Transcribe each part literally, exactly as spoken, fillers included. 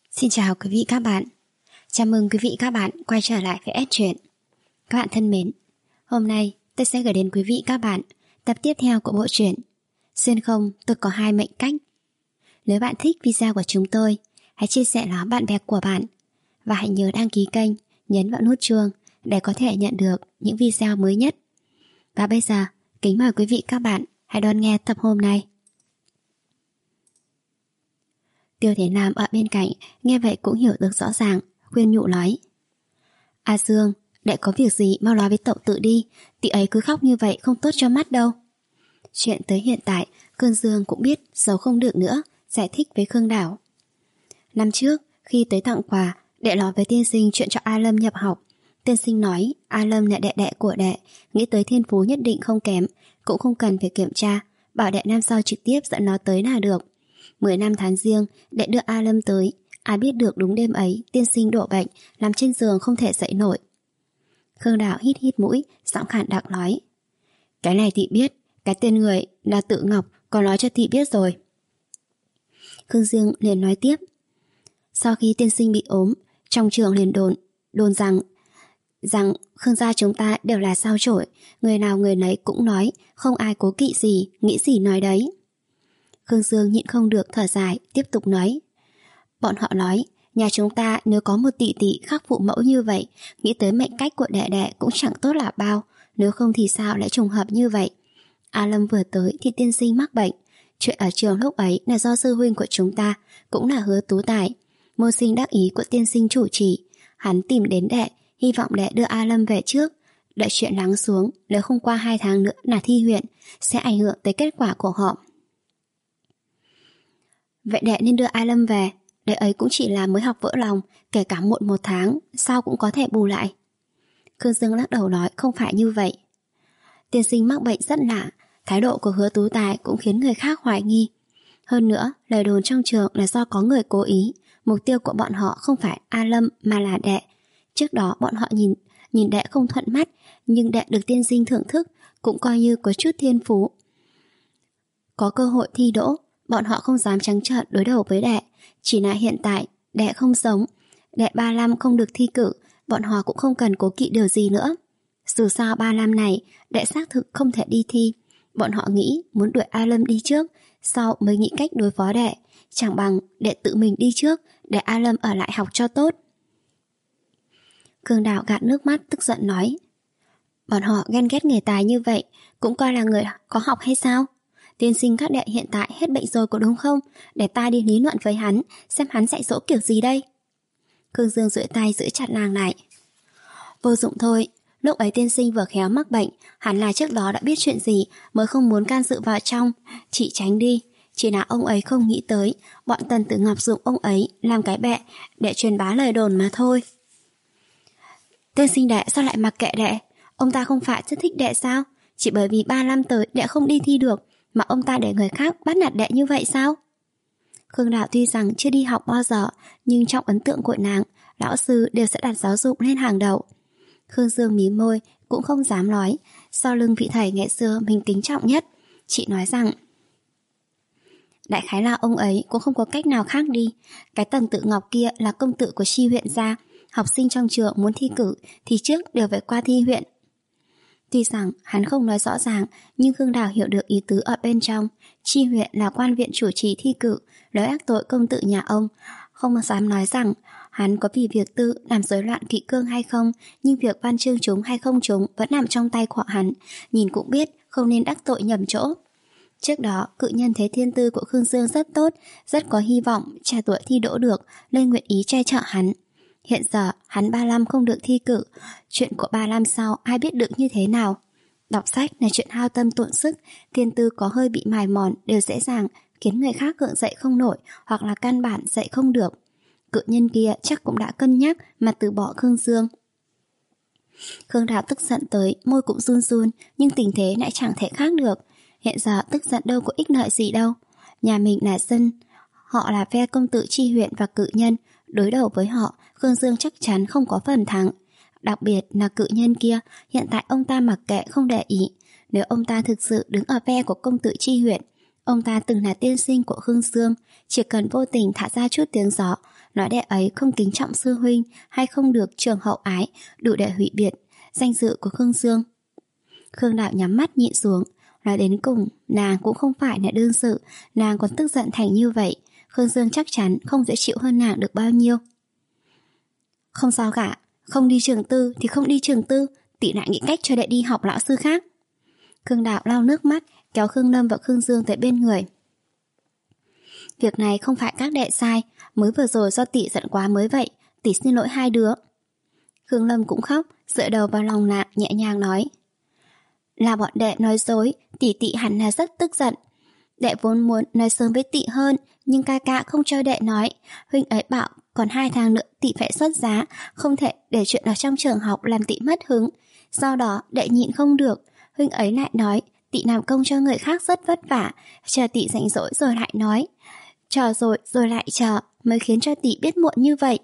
Xin chào quý vị các bạn. Chào mừng quý vị các bạn quay trở lại với S Truyện. Các bạn thân mến, hôm nay tôi sẽ gửi đến quý vị các bạn tập tiếp theo của bộ truyện Xuyên không tôi có hai mệnh cách. Nếu bạn thích video của chúng tôi, hãy chia sẻ nó bạn bè của bạn và hãy nhớ đăng ký kênh, nhấn vào nút chuông để có thể nhận được những video mới nhất. Và bây giờ, kính mời quý vị các bạn hãy đón nghe tập hôm nay. Tiêu Thế Nam ở bên cạnh nghe vậy cũng hiểu được rõ ràng, khuyên nhủ nói: A Dương, đệ có việc gì mau nói với Tậu Tự đi, tỷ ấy cứ khóc như vậy không tốt cho mắt đâu. Chuyện tới hiện tại, Khương Dương cũng biết giấu không được nữa, giải thích với Khương Đảo. Năm trước, khi tới tặng quà, đệ nói với tiên sinh chuyện cho A Lâm nhập học. Tiên sinh nói A Lâm là đệ đệ của đệ, nghĩ tới thiên phú nhất định không kém, cũng không cần phải kiểm tra, bảo đệ năm sau trực tiếp dẫn nó tới là được. Mười năm tháng riêng, đệ đưa A Lâm tới. Ai biết được đúng đêm ấy tiên sinh đổ bệnh, nằm trên giường không thể dậy nổi. Khương Đảo hít hít mũi, giọng khàn đặc nói: Cái này thị biết, cái tên người là Tự Ngọc có nói cho thị biết rồi. Khương Dương liền nói tiếp: Sau khi tiên sinh bị ốm, trong trường liền đồn Đồn rằng Rằng Khương gia chúng ta đều là sao chổi, người nào người nấy cũng nói, không ai cố kỵ gì, nghĩ gì nói đấy. Khương Dương nhịn không được thở dài, tiếp tục nói: Bọn họ nói, nhà chúng ta nếu có một tỷ tỷ khắc phụ mẫu như vậy, nghĩ tới mệnh cách của đệ đệ cũng chẳng tốt là bao, nếu không thì sao lại trùng hợp như vậy. A Lâm vừa tới thì tiên sinh mắc bệnh. Chuyện ở trường lúc ấy là do sư huynh của chúng ta, cũng là Hứa Tú Tài, môn sinh đắc ý của tiên sinh chủ trì. Hắn tìm đến đệ, hy vọng đệ đưa A Lâm về trước. Đợi chuyện lắng xuống, nếu không qua hai tháng nữa là thi huyện, sẽ ảnh hưởng tới kết quả của họ. Vậy đệ nên đưa A Lâm về, đệ ấy cũng chỉ là mới học vỡ lòng, kể cả muộn một tháng, sau cũng có thể bù lại. Khương Dương lắc đầu nói không phải như vậy. Tiên sinh mắc bệnh rất lạ, thái độ của Hứa Tú Tài cũng khiến người khác hoài nghi. Hơn nữa, lời đồn trong trường là do có người cố ý, mục tiêu của bọn họ không phải A Lâm mà là đệ. Trước đó bọn họ nhìn nhìn đệ không thuận mắt, nhưng đệ được tiên sinh thưởng thức, cũng coi như có chút thiên phú. Có cơ hội thi đỗ, bọn họ không dám trắng trợn đối đầu với đệ. Chỉ là hiện tại đệ không sống, đệ ba năm không được thi cử, bọn họ cũng không cần cố kỵ điều gì nữa. Dù sao ba năm này đệ xác thực không thể đi thi, bọn họ nghĩ muốn đuổi A Lâm đi trước, sau mới nghĩ cách đối phó đệ. Chẳng bằng đệ tự mình đi trước, để A Lâm ở lại học cho tốt. Khương Đào gạt nước mắt tức giận nói: Bọn họ ghen ghét người tài như vậy, cũng coi là người có học hay sao? Tiên sinh các đệ hiện tại hết bệnh rồi có đúng không? Để ta đi lý luận với hắn, xem hắn dạy dỗ kiểu gì đây. Khương Dương duỗi tay giữ chặt nàng lại. Vô dụng thôi, lúc ấy tiên sinh vừa khéo mắc bệnh, hắn là trước đó đã biết chuyện gì mới không muốn can dự vào trong. Chị tránh đi, chỉ là ông ấy không nghĩ tới bọn Tần Tử Ngọc dụng ông ấy làm cái bẹ để truyền bá lời đồn mà thôi. Tiên sinh đệ sao lại mặc kệ đệ? Ông ta không phải rất thích đệ sao? Chỉ bởi vì ba năm tới đệ không đi thi được mà ông ta để người khác bắt nạt đệ như vậy sao? Khương Đạo tuy rằng chưa đi học bao giờ, nhưng trong ấn tượng của nàng, lão sư đều sẽ đặt giáo dục lên hàng đầu. Khương Dương mím môi, cũng không dám nói. Sau lưng vị thầy ngày xưa mình kính trọng nhất, chị nói rằng đại khái là ông ấy cũng không có cách nào khác đi. Cái Tần Tự Ngọc kia là công tử của Chi huyện gia, học sinh trong trường muốn thi cử thì trước đều phải qua thi huyện. Tuy rằng hắn không nói rõ ràng, nhưng Khương Đào hiểu được ý tứ ở bên trong. Chi huyện là quan viện chủ trì thi cử, đối ác tội công tử nhà ông. Không dám nói rằng hắn có vì việc tư làm rối loạn kỷ cương hay không, nhưng việc văn chương chúng hay không chúng vẫn nằm trong tay của hắn. Nhìn cũng biết không nên đắc tội nhầm chỗ. Trước đó, cự nhân thấy thiên tư của Khương Dương rất tốt, rất có hy vọng trẻ tuổi thi đỗ được, nên nguyện ý che chở hắn. Hiện giờ hắn ba năm không được thi cử, chuyện của ba năm sau ai biết được như thế nào. Đọc sách là chuyện hao tâm tổn sức, thiên tư có hơi bị mài mòn đều dễ dàng khiến người khác gượng dậy không nổi, hoặc là căn bản dậy không được. Cự nhân kia chắc cũng đã cân nhắc mà từ bỏ Khương Dương. Khương Đạo tức giận tới, môi cũng run run, nhưng tình thế lại chẳng thể khác được. Hiện giờ tức giận đâu có ích lợi gì đâu. Nhà mình là dân, họ là phe công tử Chi huyện và cự nhân, đối đầu với họ, Khương Dương chắc chắn không có phần thắng. Đặc biệt là cự nhân kia, hiện tại ông ta mặc kệ không để ý. Nếu ông ta thực sự đứng ở phe của công tử Chi huyện, ông ta từng là tiên sinh của Khương Dương, chỉ cần vô tình thả ra chút tiếng gió, nói đệ ấy không kính trọng sư huynh hay không được trường hậu ái, đủ để hủy biệt danh dự của Khương Dương. Khương Đạo nhắm mắt nhịn xuống, nói đến cùng nàng cũng không phải là đương sự, nàng còn tức giận thành như vậy, Khương Dương chắc chắn không dễ chịu hơn nàng được bao nhiêu. Không sao cả, không đi trường tư thì không đi trường tư, tỷ lại nghĩ cách cho đệ đi học lão sư khác. Khương Đạo lau nước mắt, kéo Khương Lâm và Khương Dương tới bên người. Việc này không phải các đệ sai, mới vừa rồi do tỷ giận quá mới vậy, tỷ xin lỗi hai đứa. Khương Lâm cũng khóc, dựa đầu vào lòng nàng nhẹ nhàng nói: Là bọn đệ nói dối, tỷ tỷ hẳn là rất tức giận. Đệ vốn muốn nói sớm với tỷ hơn, nhưng ca ca không cho đệ nói. Huynh ấy bảo còn hai tháng nữa tỷ phải xuất giá, không thể để chuyện ở trong trường học làm tỷ mất hứng. Do đó đệ nhịn không được, huynh ấy lại nói tỷ làm công cho người khác rất vất vả, chờ tỷ rảnh rỗi rồi lại nói. Chờ rồi rồi lại chờ, mới khiến cho tỷ biết muộn như vậy.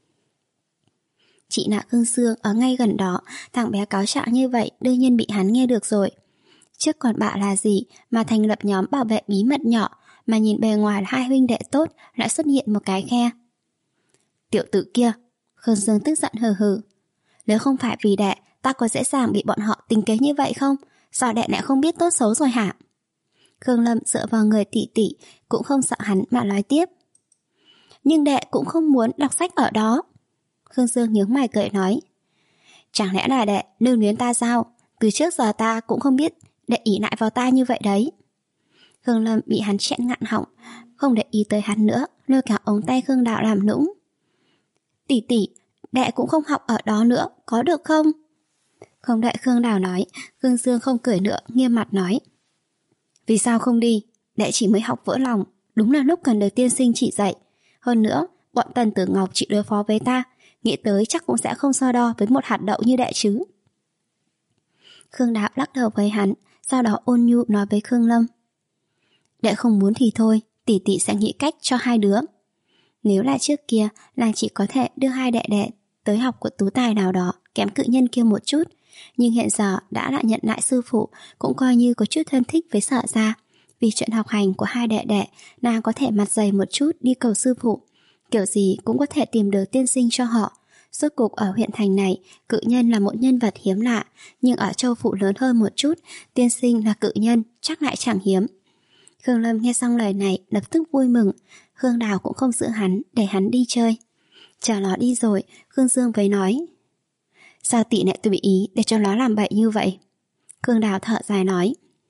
Chị Nạ Khương Dương ở ngay gần đó, thằng bé cáo trạng như vậy đương nhiên bị hắn nghe được rồi. Trước còn bạ là gì mà thành lập nhóm bảo vệ bí mật nhỏ, mà nhìn bề ngoài là hai huynh đệ tốt lại xuất hiện một cái khe. Tiểu tử kia, Khương Dương tức giận hừ hừ. Nếu không phải vì đệ, ta có dễ dàng bị bọn họ tính kế như vậy không? Sao đệ lại không biết tốt xấu rồi hả? Khương Lâm dựa vào người tỷ tỷ, cũng không sợ hắn mà nói tiếp. Nhưng đệ cũng không muốn đọc sách ở đó. Khương Dương nhướng mày cười nói: Chẳng lẽ là đệ lưu luyến ta sao? Từ trước giờ ta cũng không biết đệ ỷ lại vào ta như vậy đấy. Khương Lâm bị hắn chẹn ngạn họng, không để ý tới hắn nữa, lôi cả ống tay Khương Đạo làm nũng. Tỷ tỷ, đệ cũng không học ở đó nữa, có được không? Không đợi Khương Đạo nói, Khương Dương không cười nữa, nghiêm mặt nói: Vì sao không đi? Đệ chỉ mới học vỡ lòng, đúng là lúc cần được tiên sinh chỉ dạy. Hơn nữa, bọn Tần Tử Ngọc chỉ đối phó với ta, nghĩ tới chắc cũng sẽ không so đo với một hạt đậu như đệ chứ. Khương Đạo lắc đầu với hắn, sau đó ôn nhu nói với Khương Lâm: Đệ không muốn thì thôi, tỷ tỷ sẽ nghĩ cách cho hai đứa. Nếu là trước kia, nàng chỉ có thể đưa hai đệ đệ tới học của tú tài nào đó kém cự nhân kia một chút, nhưng hiện giờ đã lại nhận lại sư phụ, cũng coi như có chút thân thích với Sở gia. Vì chuyện học hành của hai đệ đệ, nàng có thể mặt dày một chút đi cầu sư phụ, kiểu gì cũng có thể tìm được tiên sinh cho họ. Rốt cuộc ở huyện thành này, cự nhân là một nhân vật hiếm lạ, nhưng ở châu phụ lớn hơn một chút, tiên sinh là cự nhân chắc lại chẳng hiếm. Khương Lâm nghe xong lời này lập tức vui mừng. Khương Đào cũng không giữ hắn để hắn đi chơi. Chờ nó đi rồi, Khương Dương mới nói: Sao tỷ lại tùy ý để cho nó làm bậy như vậy? Khương Đào thở dài nói: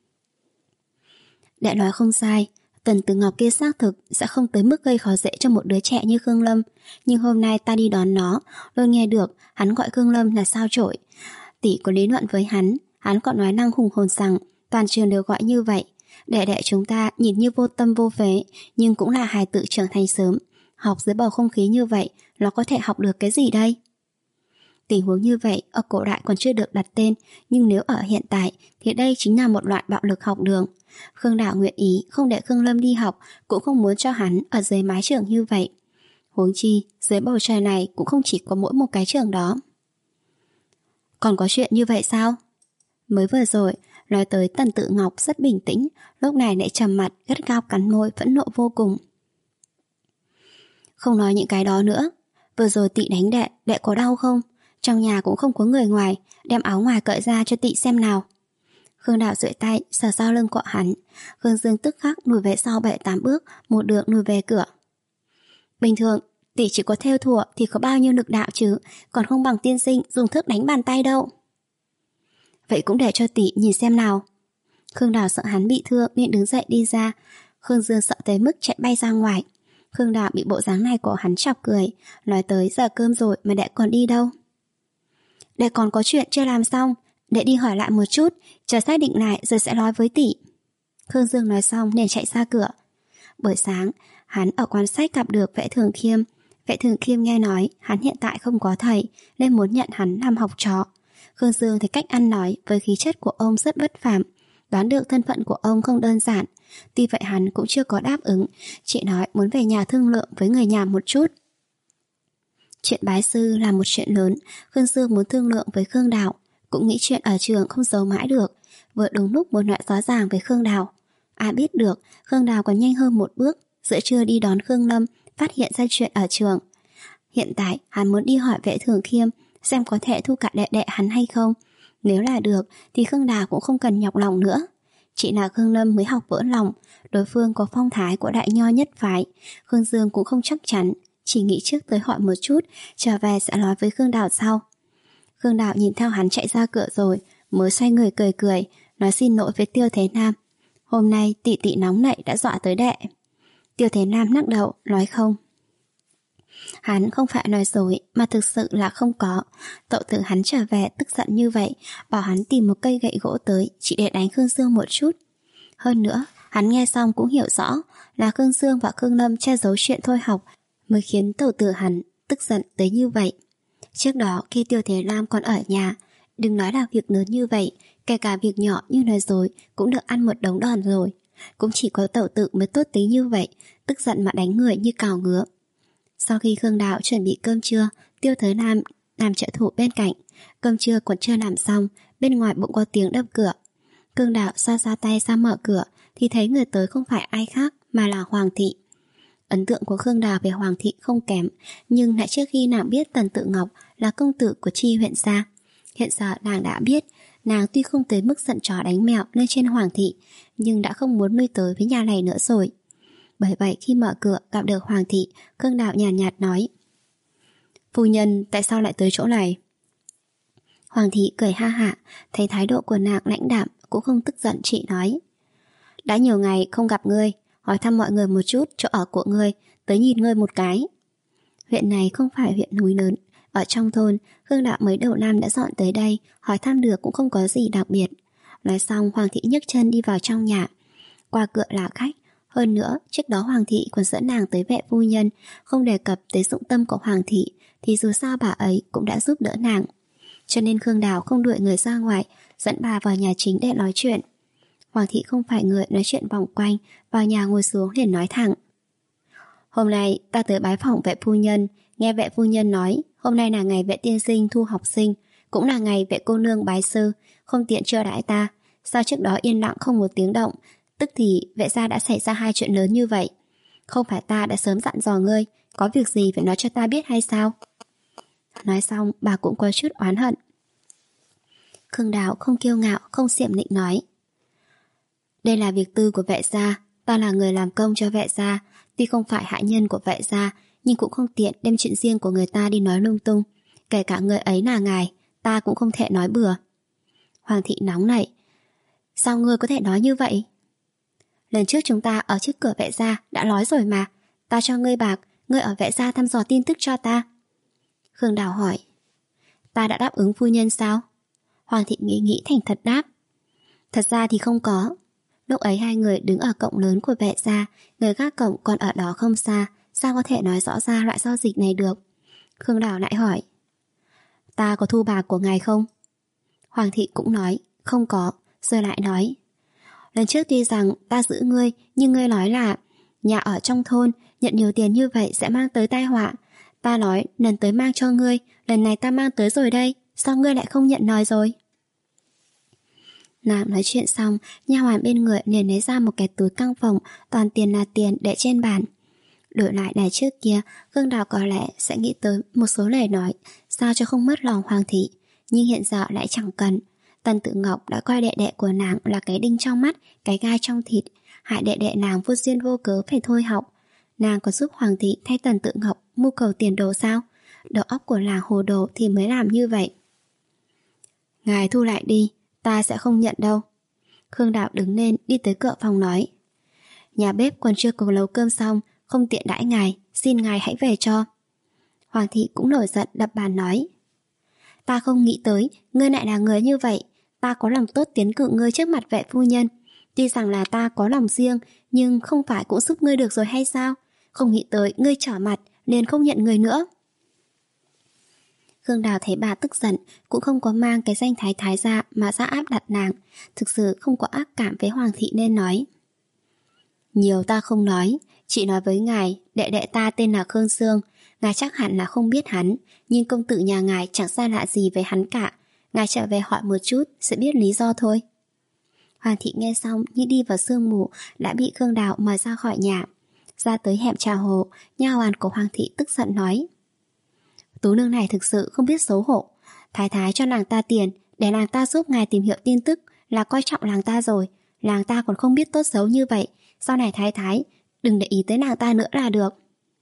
Đệ nói không sai, Tần Tử Ngọc kia xác thực sẽ không tới mức gây khó dễ cho một đứa trẻ như Khương Lâm, nhưng hôm nay ta đi đón nó, luôn nghe được hắn gọi Khương Lâm là sao chổi. Tỷ có lý luận với hắn, hắn còn nói năng hùng hồn rằng toàn trường đều gọi như vậy. Đệ đệ chúng ta nhìn như vô tâm vô phế, nhưng cũng là hài tử trưởng thành sớm. Học dưới bầu không khí như vậy, nó có thể học được cái gì đây? Tình huống như vậy ở cổ đại còn chưa được đặt tên, nhưng nếu ở hiện tại thì đây chính là một loại bạo lực học đường. Khương Đạo nguyện ý không để Khương Lâm đi học, cũng không muốn cho hắn ở dưới mái trường như vậy. Huống chi, dưới bầu trời này cũng không chỉ có mỗi một cái trường đó. Còn có chuyện như vậy sao? Mới vừa rồi, nói tới Tần Tử Ngọc rất bình tĩnh, lúc này lại trầm mặt, gắt gao cắn môi, phẫn nộ vô cùng. Không nói những cái đó nữa. Vừa rồi tị đánh đệ, đệ có đau không? Trong nhà cũng không có người ngoài, đem áo ngoài cởi ra cho tị xem nào. Khương Đạo duỗi tay sờ sau lưng của hắn. Khương Dương tức khắc lùi về sau bảy tám bước, một đường lùi về cửa. Bình thường tỷ chỉ có thêu thùa thì có bao nhiêu lực đạo chứ, còn không bằng tiên sinh dùng thước đánh bàn tay đâu. Vậy cũng để cho tỷ nhìn xem nào. Khương Đạo sợ hắn bị thương nên đứng dậy đi ra. Khương Dương sợ tới mức chạy bay ra ngoài. Khương Đạo bị bộ dáng này của hắn chọc cười, nói tới giờ cơm rồi mà đệ còn đi đâu. Đệ còn có chuyện chưa làm xong, đệ đi hỏi lại một chút, chờ xác định lại rồi sẽ nói với tỷ. Khương Dương nói xong nên chạy ra cửa. Buổi sáng, hắn ở quán sách gặp được Vệ Thường Khiêm. Vệ Thường Khiêm nghe nói hắn hiện tại không có thầy nên muốn nhận hắn làm học trò. Khương Dương thấy cách ăn nói với khí chất của ông rất bất phàm, đoán được thân phận của ông không đơn giản. Tuy vậy hắn cũng chưa có đáp ứng, chỉ nói muốn về nhà thương lượng với người nhà một chút. Chuyện bái sư là một chuyện lớn, Khương Dương muốn thương lượng với Khương Đạo, cũng nghĩ chuyện ở trường không giấu mãi được, vừa đúng lúc muốn nói rõ ràng với Khương Đạo. Ai biết được, Khương Đạo còn nhanh hơn một bước, giữa trưa đi đón Khương Lâm, phát hiện ra chuyện ở trường. Hiện tại hắn muốn đi hỏi Vệ Thường Khiêm xem có thể thu cả đệ đệ hắn hay không. Nếu là được thì Khương Đào cũng không cần nhọc lòng nữa. Chỉ là Khương Lâm mới học vỡ lòng. Đối phương có phong thái của đại nho nhất phái. Khương Dương cũng không chắc chắn, chỉ nghĩ trước tới hỏi một chút, trở về sẽ nói với Khương Đào sau. Khương Đào nhìn theo hắn chạy ra cửa rồi mới xoay người cười cười, nói xin lỗi với Tiêu Thế Nam. Hôm nay tỷ tỷ nóng nảy đã dọa tới đệ. Tiêu Thế Nam lắc đầu, nói không. Hắn không phải nói dối, mà thực sự là không có. Cậu tưởng hắn trở về tức giận như vậy, bảo hắn tìm một cây gậy gỗ tới chỉ để đánh Khương Dương một chút. Hơn nữa, hắn nghe xong cũng hiểu rõ là Khương Dương và Khương Lâm che giấu chuyện thôi học mới khiến tẩu tử hắn tức giận tới như vậy. Trước đó khi Tiêu Thế Nam còn ở nhà, đừng nói là việc lớn như vậy, kể cả việc nhỏ như nói dối cũng được ăn một đống đòn rồi. Cũng chỉ có tẩu tử mới tốt tính như vậy, tức giận mà đánh người như cào ngứa. Sau khi Khương Đạo chuẩn bị cơm trưa, Tiêu Thế Nam làm trợ thủ bên cạnh. Cơm trưa còn chưa làm xong, bên ngoài bỗng có tiếng đập cửa. Khương Đạo xoa xoa tay ra mở cửa thì thấy người tới không phải ai khác mà là Hoàng thị. Ấn tượng của Khương Đào về Hoàng thị không kém, nhưng lại trước khi nàng biết Tần Tự Ngọc là công tử của Chi huyện gia. Hiện giờ nàng đã biết, nàng tuy không tới mức giận chó đánh mèo lên trên Hoàng thị, nhưng đã không muốn nuôi tới với nhà này nữa rồi. Bởi vậy khi mở cửa gặp được Hoàng thị, Khương Đào nhàn nhạt, nhạt nói: Phu nhân tại sao lại tới chỗ này? Hoàng thị cười ha hả, thấy thái độ của nàng lãnh đạm cũng không tức giận, chị nói: Đã nhiều ngày không gặp ngươi, hỏi thăm mọi người một chút chỗ ở của ngươi, tới nhìn ngươi một cái. Huyện này không phải huyện núi lớn, ở trong thôn, Khương Đạo mới đầu năm đã dọn tới đây, hỏi thăm được cũng không có gì đặc biệt. Nói xong Hoàng thị nhấc chân đi vào trong nhà. Qua cửa là khách. Hơn nữa, trước đó Hoàng thị còn dẫn nàng tới Vệ phu nhân, không đề cập tới dụng tâm của Hoàng thị, thì dù sao bà ấy cũng đã giúp đỡ nàng. Cho nên Khương Đào không đuổi người ra ngoài, dẫn bà vào nhà chính để nói chuyện. Hoàng thị không phải người nói chuyện vòng quanh, vào nhà ngồi xuống liền nói thẳng: Hôm nay ta tới bái phỏng Vệ phu nhân, nghe Vệ phu nhân nói hôm nay là ngày Vệ tiên sinh thu học sinh, cũng là ngày Vệ cô nương bái sư, không tiện chiêu đãi ta. Sao trước đó yên lặng không một tiếng động, tức thì Vệ gia đã xảy ra hai chuyện lớn như vậy. Không phải ta đã sớm dặn dò ngươi, có việc gì phải nói cho ta biết hay sao? Nói xong bà cũng có chút oán hận. Khương Đào không kiêu ngạo, không xiểm nịnh nói: Đây là việc tư của Vệ gia, ta là người làm công cho Vệ gia, tuy không phải hạ nhân của Vệ gia, nhưng cũng không tiện đem chuyện riêng của người ta đi nói lung tung. Kể cả người ấy là ngài, ta cũng không thể nói bừa. Hoàng thị nóng nảy: Sao ngươi có thể nói như vậy? Lần trước chúng ta ở trước cửa Vệ gia đã nói rồi mà, ta cho ngươi bạc, ngươi ở Vệ gia thăm dò tin tức cho ta. Khương Đào hỏi: Ta đã đáp ứng phu nhân sao? Hoàng thị nghĩ nghĩ thành thật đáp: Thật ra thì không có. Lúc ấy hai người đứng ở cổng lớn của Vệ gia, người gác cổng còn ở đó không xa, sao có thể nói rõ ra loại giao dịch này được? Khương Đào lại hỏi: Ta có thu bạc của ngài không? Hoàng thị cũng nói không có, rồi lại nói: Lần trước tuy rằng ta giữ ngươi, nhưng ngươi nói là nhà ở trong thôn, nhận nhiều tiền như vậy sẽ mang tới tai họa. Ta nói lần tới mang cho ngươi, lần này ta mang tới rồi đây, sao ngươi lại không nhận lời rồi? Nàng nói chuyện xong, nha hoàn bên người liền lấy ra một cái túi căng phòng, toàn tiền là tiền để trên bàn. Đổi lại này trước kia, Khương Đào có lẽ sẽ nghĩ tới một số lời nói sao cho không mất lòng Hoàng thị, nhưng hiện giờ lại chẳng cần. Tần Tự Ngọc đã coi đệ đệ của nàng là cái đinh trong mắt, cái gai trong thịt, hại đệ đệ nàng vô duyên vô cớ phải thôi học. Nàng có giúp Hoàng thị thay Tần Tự Ngọc mưu cầu tiền đồ sao? Đầu óc của nàng hồ đồ thì mới làm như vậy. Ngài thu lại đi, ta sẽ không nhận đâu. Khương Đạo đứng lên đi tới cửa phòng nói: Nhà bếp còn chưa có nấu cơm xong, không tiện đãi ngài, xin ngài hãy về cho. Hoàng thị cũng nổi giận đập bàn nói: Ta không nghĩ tới ngươi lại là người như vậy. Ta có lòng tốt tiến cử ngươi trước mặt Vệ phu nhân. Tuy rằng là ta có lòng riêng, nhưng không phải cũng giúp ngươi được rồi hay sao? Không nghĩ tới ngươi trở mặt nên không nhận người nữa. Khương Đào thấy bà tức giận, cũng không có mang cái danh thái thái ra mà ra áp đặt nàng, thực sự không có ác cảm với Hoàng thị nên nói: Nhiều ta không nói, chị nói với ngài, đệ đệ ta tên là Khương Dương, ngài chắc hẳn là không biết hắn, nhưng công tử nhà ngài chẳng xa lạ gì với hắn cả, ngài trở về hỏi một chút sẽ biết lý do thôi. Hoàng thị nghe xong như đi vào sương mù, đã bị Khương Đào mời ra khỏi nhà. Ra tới hẻm trà hồ, nha hoàn của Hoàng thị tức giận nói: Tú nương này thực sự không biết xấu hổ. Thái thái cho nàng ta tiền để nàng ta giúp ngài tìm hiểu tin tức là coi trọng nàng ta rồi. Nàng ta còn không biết tốt xấu như vậy. Sau này thái thái đừng để ý tới nàng ta nữa là được.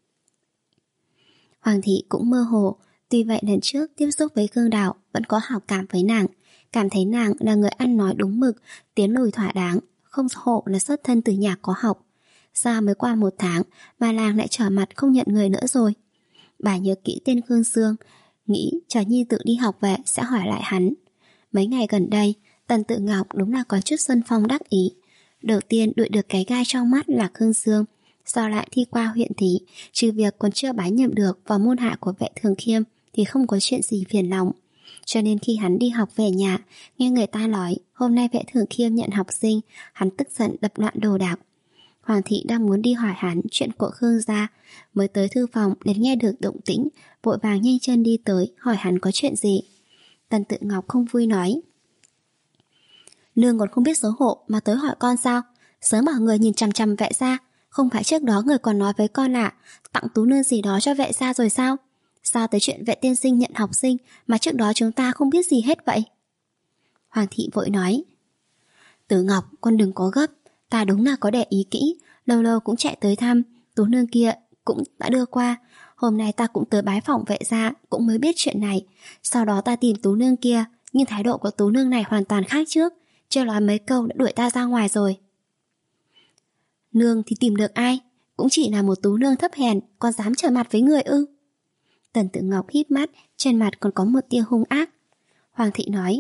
Hoàng thị cũng mơ hồ. Tuy vậy lần trước tiếp xúc với Khương Đào vẫn có hảo cảm với nàng, cảm thấy nàng là người ăn nói đúng mực, tiến lùi thỏa đáng, không hộ là xuất thân từ nhà có học. Sao mới qua một tháng mà nàng lại trở mặt không nhận người nữa rồi? Bà nhớ kỹ tên Khương Sương, nghĩ chờ nhi tự đi học về sẽ hỏi lại hắn. Mấy ngày gần đây, Tần Tự Ngọc đúng là có chút xuân phong đắc ý. Đầu tiên đuổi được cái gai trong mắt là Khương Sương, sau lại thi qua huyện thí, trừ việc còn chưa bái nhậm được vào môn hạ của Vệ Thường Khiêm thì không có chuyện gì phiền lòng. Cho nên khi hắn đi học về nhà, nghe người ta nói hôm nay Vệ Thường Khiêm nhận học sinh, hắn tức giận đập loạn đồ đạc. Hoàng thị đang muốn đi hỏi hắn chuyện của Khương gia, mới tới thư phòng đến nghe được động tĩnh, vội vàng nhanh chân đi tới hỏi hắn có chuyện gì. Tần Tự Ngọc không vui nói: Nương còn không biết xấu hổ mà tới hỏi con sao? Sớm bảo người nhìn chằm chằm Vệ gia, không phải trước đó người còn nói với con là tặng Tú nương gì đó cho Vệ gia rồi sao? Sao tới chuyện Vệ tiên sinh nhận học sinh mà trước đó chúng ta không biết gì hết vậy? Hoàng thị vội nói: Tử Ngọc, con đừng có gấp, ta đúng là có để ý kỹ, lâu lâu cũng chạy tới thăm, Tú nương kia cũng đã đưa qua. Hôm nay ta cũng tới bái phỏng Vệ gia, cũng mới biết chuyện này. Sau đó ta tìm Tú nương kia, nhưng thái độ của Tú nương này hoàn toàn khác trước, chưa nói mấy câu đã đuổi ta ra ngoài rồi. Nương thì tìm được ai? Cũng chỉ là một Tú nương thấp hèn, còn dám trở mặt với người ư? Tần Tự Ngọc híp mắt, trên mặt còn có một tia hung ác. Hoàng thị nói: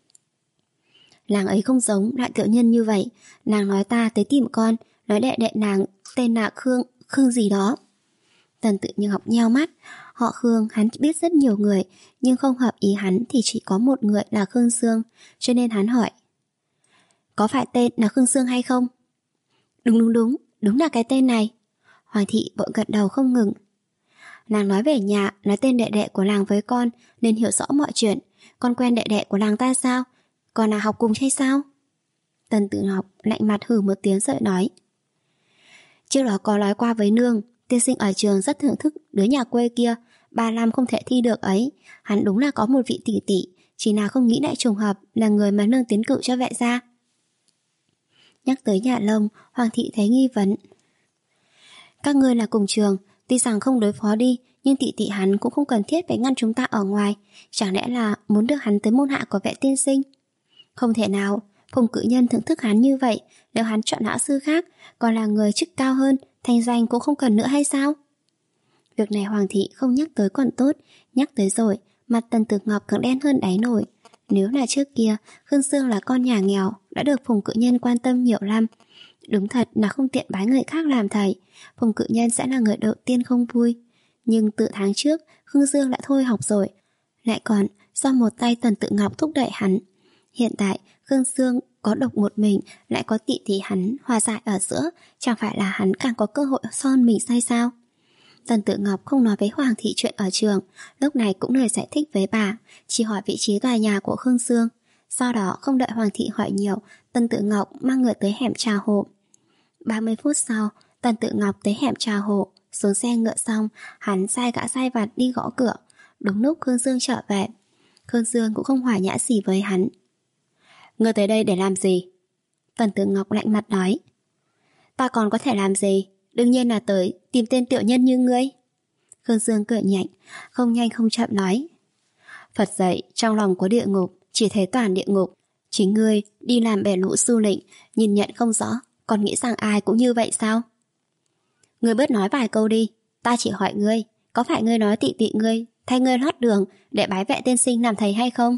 Nàng ấy không giống loại tiểu nhân như vậy. Nàng nói ta tới tìm con, nói đệ đệ nàng tên là Khương, Khương gì đó. Tần Tự Ngọc nheo mắt. Họ Khương hắn biết rất nhiều người, nhưng không hợp ý hắn thì chỉ có một người là Khương Sương, cho nên hắn hỏi: Có phải tên là Khương Sương hay không? Đúng đúng đúng, đúng là cái tên này. Hoàng thị vội gật đầu không ngừng. Nàng nói về nhà, nói tên đệ đệ của nàng với con nên hiểu rõ mọi chuyện. Con quen đệ đệ của nàng ta sao? Còn là học cùng hay sao? Tần Tự Ngọc lạnh mặt hừ một tiếng rồi nói: Trước đó có nói qua với nương, tiên sinh ở trường rất thưởng thức đứa nhà quê kia, ba năm không thể thi được ấy. Hắn đúng là có một vị tỷ tỷ, chỉ là không nghĩ lại trùng hợp là người mà nương tiến cử cho Vệ gia. Nhắc tới nhà Lông, Hoàng thị thấy nghi vấn. Các ngươi là cùng trường, tuy rằng không đối phó đi, nhưng tỷ tỷ hắn cũng không cần thiết phải ngăn chúng ta ở ngoài. Chẳng lẽ là muốn đưa hắn tới môn hạ của Vệ tiên sinh? Không thể nào, Phùng cử nhân thưởng thức hắn như vậy, nếu hắn chọn lão sư khác, còn là người chức cao hơn, thành danh cũng không cần nữa hay sao? Việc này Hoàng thị không nhắc tới còn tốt, nhắc tới rồi, mặt Tần Tự Ngọc càng đen hơn đáy nổi. Nếu là trước kia, Khương Sương là con nhà nghèo, đã được Phùng cử nhân quan tâm nhiều lắm. Đúng thật là không tiện bái người khác làm thầy, Phùng cử nhân sẽ là người đầu tiên không vui. Nhưng từ tháng trước, Khương Sương đã thôi học rồi, lại còn do một tay Tần Tự Ngọc thúc đẩy hắn. Hiện tại, Khương Sương có độc một mình, lại có tỷ tỷ hắn hòa giải ở giữa, chẳng phải là hắn càng có cơ hội son mình sai sao? Tần Tự Ngọc không nói với Hoàng thị chuyện ở trường, lúc này cũng lời giải thích với bà, chỉ hỏi vị trí tòa nhà của Khương Sương. Sau đó không đợi Hoàng thị hỏi nhiều, Tần Tự Ngọc mang người tới hẻm trà hộ. ba mươi phút sau, Tần Tự Ngọc tới hẻm trà hộ, xuống xe ngựa xong, hắn sai gã sai vặt đi gõ cửa. Đúng lúc Khương Sương trở về, Khương Sương cũng không hòa nhã gì với hắn. Ngươi tới đây để làm gì? Tần Tự Ngọc lạnh mặt nói. Ta còn có thể làm gì? Đương nhiên là tới tìm tên tiểu nhân như ngươi. Khương Sương cười nhạnh, không nhanh không chậm nói. Phật dạy trong lòng có địa ngục, chỉ thấy toàn địa ngục. Chính ngươi đi làm bè lũ su lịnh, nhìn nhận không rõ, còn nghĩ rằng ai cũng như vậy sao? Ngươi bớt nói vài câu đi, ta chỉ hỏi ngươi, có phải ngươi nói tỷ tỷ ngươi thay ngươi lót đường để bái Vệ tiên sinh làm thầy hay không?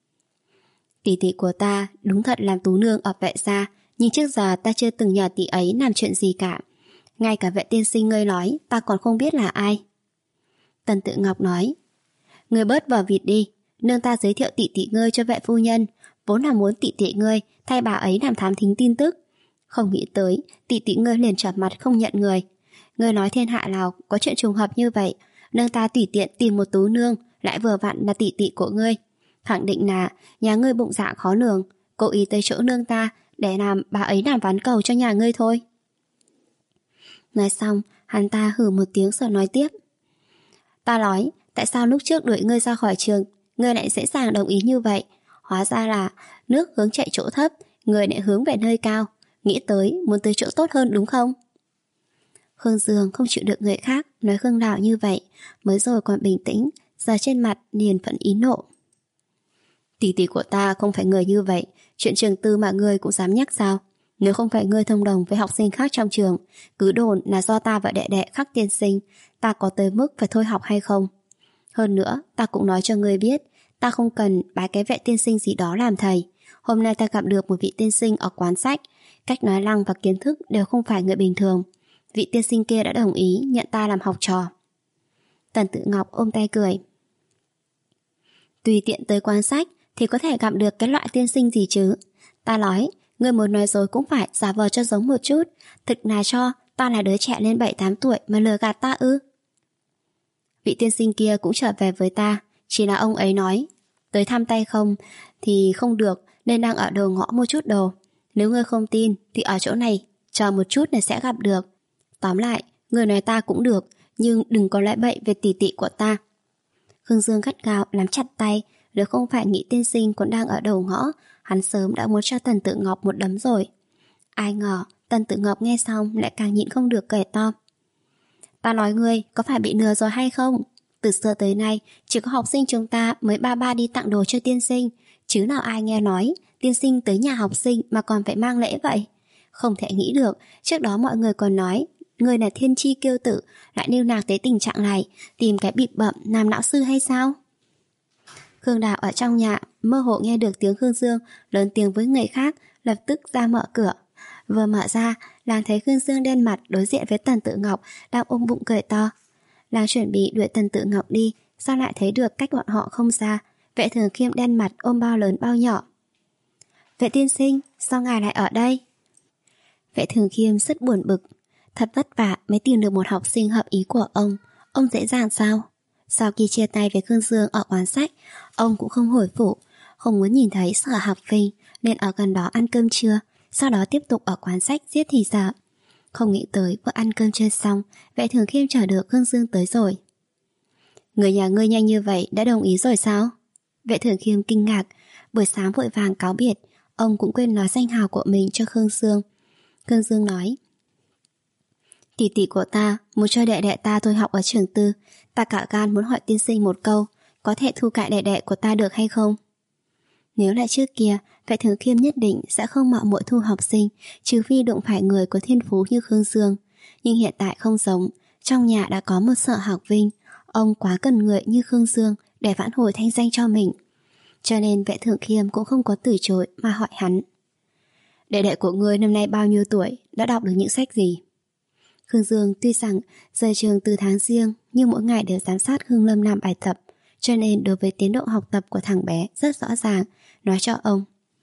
Tỷ tỷ của ta đúng thật làm tú nương ở Vệ gia, nhưng trước giờ ta chưa từng nhờ tỷ ấy làm chuyện gì cả. Ngay cả Vệ tiên sinh ngươi nói, ta còn không biết là ai. Tần Tự Ngọc nói. Ngươi bớt vào vịt đi, nương ta giới thiệu tỷ tỷ ngươi cho Vệ phu nhân, vốn là muốn tỷ tỷ ngươi thay bà ấy làm thám thính tin tức. Không nghĩ tới, tỷ tỷ ngươi liền trở mặt không nhận người. Ngươi nói thiên hạ nào có chuyện trùng hợp như vậy, nương ta tùy tiện tìm một tú nương, lại vừa vặn là tỷ tỷ của ngươi. Khẳng định là nhà ngươi bụng dạ khó lường, cố ý tới chỗ nương ta để làm bà ấy làm ván cầu cho nhà ngươi thôi. Nói xong, hắn ta hừ một tiếng rồi nói tiếp. Ta nói, tại sao lúc trước đuổi ngươi ra khỏi trường, ngươi lại dễ dàng đồng ý như vậy? Hóa ra là nước hướng chạy chỗ thấp, ngươi lại hướng về nơi cao, nghĩ tới muốn tới chỗ tốt hơn đúng không? Khương Dương không chịu được người khác nói Khương Đào như vậy, mới rồi còn bình tĩnh, giờ trên mặt liền phẫn ý nộ. Tỷ tỷ của ta không phải người như vậy, chuyện trường tư mà ngươi cũng dám nhắc sao? Nếu không phải ngươi thông đồng với học sinh khác trong trường, cứ đồn là do ta và đệ đệ Khắc tiên sinh, ta có tới mức phải thôi học hay không? Hơn nữa, ta cũng nói cho ngươi biết, ta không cần bái cái vệ tiên sinh gì đó làm thầy. Hôm nay ta gặp được một vị tiên sinh ở quán sách, cách nói năng và kiến thức đều không phải người bình thường. Vị tiên sinh kia đã đồng ý nhận ta làm học trò. Tần Tự Ngọc ôm tay cười. Tùy tiện tới quán sách thì có thể gặp được cái loại tiên sinh gì chứ? Ta nói, ngươi muốn nói dối cũng phải giả vờ cho giống một chút. Thực là cho ta là đứa trẻ lên bảy tám tuổi mà lừa gạt ta ư? Vị tiên sinh kia cũng trở về với ta, chỉ là ông ấy nói tới thăm tay không thì không được, nên đang ở đầu ngõ mua chút đồ. Nếu ngươi không tin thì ở chỗ này chờ một chút là sẽ gặp được. Tóm lại, ngươi nói ta cũng được, nhưng đừng có lại bậy về tỷ tỷ của ta. Khương Dương gắt gao nắm chặt tay, nếu không phải nghĩ tiên sinh còn đang ở đầu ngõ, hắn sớm đã muốn cho Tần Tự Ngọc một đấm rồi. Ai ngờ Tần Tự Ngọc nghe xong lại càng nhịn không được cười to. Ta nói ngươi có phải bị lừa rồi hay không? Từ xưa tới nay chỉ có học sinh chúng ta mới ba ba đi tặng đồ cho tiên sinh, chứ nào ai nghe nói tiên sinh tới nhà học sinh mà còn phải mang lễ vậy. Không thể nghĩ được, trước đó mọi người còn nói ngươi là thiên chi kiêu tử, lại nêu nạc tới tình trạng này, tìm cái bịp bậm làm lão sư hay sao? Khương Đào ở trong nhà mơ hồ nghe được tiếng Khương Dương lớn tiếng với người khác, lập tức ra mở cửa. Vừa mở ra, nàng thấy Khương Dương đen mặt đối diện với Tần Tự Ngọc đang ôm bụng cười to. Nàng chuẩn bị đuổi Tần Tự Ngọc đi, sao lại thấy được cách bọn họ không xa, Vệ Thường Khiêm đen mặt ôm bao lớn bao nhỏ. Vệ tiên sinh, sao ngài lại ở đây? Vệ Thường Khiêm rất buồn bực. Thật vất vả mới tìm được một học sinh hợp ý của ông. Ông dễ dàng sao? Sau khi chia tay với Khương Dương ở quán sách, ông cũng không hồi phủ, không muốn nhìn thấy Sở Học Vinh, nên ở gần đó ăn cơm trưa, sau đó tiếp tục ở quán sách giết thì giờ. Không nghĩ tới vừa ăn cơm trưa xong, Vệ Thường Khiêm chờ được Khương Dương tới rồi. Người nhà ngươi nhanh như vậy đã đồng ý rồi sao? Vệ Thường Khiêm kinh ngạc, buổi sáng vội vàng cáo biệt, ông cũng quên nói danh hào của mình cho Khương Dương. Khương Dương nói, tỷ tỷ của ta muốn cho đệ đệ ta thôi học ở trường tư, ta cả gan muốn hỏi tiên sinh một câu, có thể thu cại đệ đệ của ta được hay không? Nếu là trước kia, Vệ Thường Khiêm nhất định sẽ không mạo muội thu học sinh, trừ phi đụng phải người có thiên phú như Khương Dương. Nhưng hiện tại không giống, trong nhà đã có một Sở Học Vinh, ông quá cần người như Khương Dương để vãn hồi thanh danh cho mình. Cho nên Vệ Thường Khiêm cũng không có từ chối mà hỏi hắn. Đệ đệ của ngươi năm nay bao nhiêu tuổi, đã đọc được những sách gì? Khương Dương tuy rằng rời trường từ tháng riêng, nhưng mỗi ngày đều giám sát Khương Lâm làm bài tập, cho nên đối với tiến độ học tập của thằng bé rất rõ ràng, nói cho ông.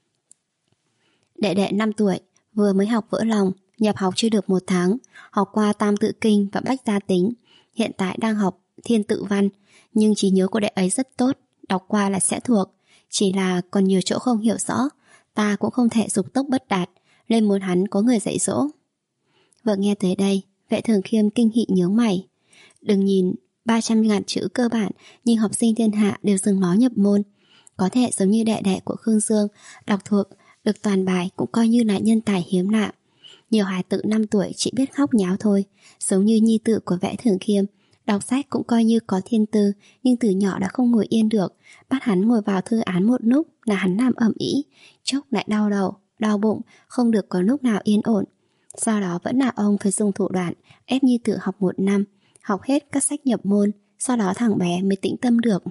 Đệ đệ năm tuổi, vừa mới học vỡ lòng, nhập học chưa được một tháng, học qua Tam Tự Kinh và Bách Gia Tính, hiện tại đang học Thiên Tự Văn, nhưng trí nhớ của đệ ấy rất tốt, đọc qua là sẽ thuộc, chỉ là còn nhiều chỗ không hiểu rõ, ta cũng không thể dục tốc bất đạt, nên muốn hắn có người dạy dỗ. Vừa nghe tới đây, Vệ Thường Khiêm kinh hỉ nhướng mày. Đừng nhìn ba trăm ngàn chữ cơ bản, nhưng học sinh thiên hạ đều dừng nó nhập môn. Có thể giống như đệ đệ của Khương Dương, đọc thuộc được toàn bài cũng coi như là nhân tài hiếm lạ. Nhiều hài tử năm tuổi chỉ biết khóc nháo thôi, giống như nhi tử của Vệ Thường Khiêm, đọc sách cũng coi như có thiên tư, nhưng từ nhỏ đã không ngồi yên được, bắt hắn ngồi vào thư án một lúc là hắn làm ầm ĩ, chốc lại đau đầu, đau bụng, không được có lúc nào yên ổn. Sau đó vẫn là ông phải dùng thủ đoạn ép nhi tử học một năm, học hết các sách nhập môn, sau đó thằng bé mới tĩnh tâm được.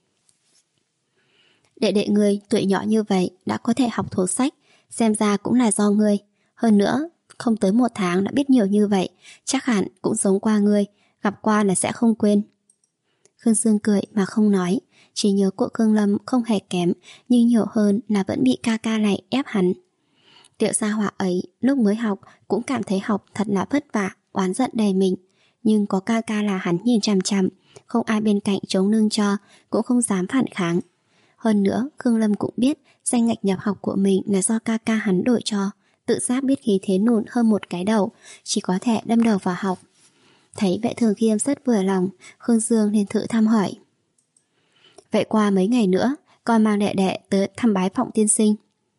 Đệ đệ ngươi tuổi nhỏ như vậy đã có thể học thuộc sách, xem ra cũng là do ngươi. Hơn nữa, không tới một tháng đã biết nhiều như vậy, chắc hẳn cũng giống qua ngươi, gặp qua là sẽ không quên. Khương Dương cười mà không nói, trí nhớ của Khương Lâm không hề kém, nhưng nhiều hơn là vẫn bị ca ca này ép hắn. Tiểu gia hỏa ấy lúc mới học cũng cảm thấy học thật là vất vả, oán giận đầy mình, nhưng có ca ca là hắn nhìn chằm chằm, không ai bên cạnh chống lưng cho, cũng không dám phản kháng. Hơn nữa, Khương Lâm cũng biết danh ngạch nhập học của mình là do ca ca hắn đổi cho, tự giác biết khí thế nụn hơn một cái đầu, chỉ có thể đâm đầu vào học. Thấy Vệ Thường Khiêm rất vừa lòng, Khương Dương liền thử thăm hỏi. Vậy qua mấy ngày nữa, con mang đệ đệ tới thăm bái phỏng tiên sinh.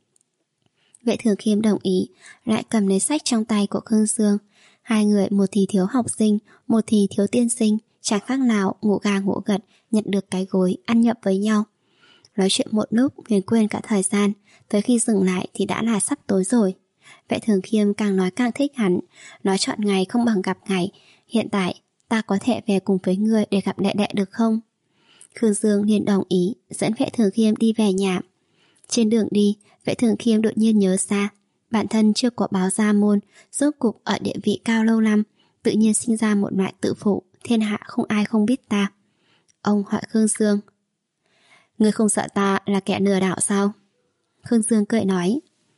Vệ Thường Khiêm đồng ý, lại cầm lấy sách trong tay của Khương Dương. Hai người một thì thiếu học sinh, một thì thiếu tiên sinh, chẳng khác nào ngủ gà ngủ gật, nhận được cái gối, ăn nhập với nhau. Nói chuyện một lúc liền quên cả thời gian, tới khi dừng lại thì đã là sắp tối rồi. Vệ Thường Khiêm càng nói càng thích hắn, nói chọn ngày không bằng gặp ngày. Hiện tại ta có thể về cùng với ngươi để gặp đệ đệ được không? Khương Dương liền đồng ý, dẫn Vệ Thường Khiêm đi về nhà. Trên đường đi, Vệ Thường Khiêm đột nhiên nhớ ra, bản thân chưa có báo gia môn, rốt cục ở địa vị cao lâu năm, tự nhiên sinh ra một loại tự phụ, thiên hạ không ai không biết ta. Ông hỏi Khương Dương, ngươi không sợ ta là kẻ lừa đảo sao? Khương Dương cười nói,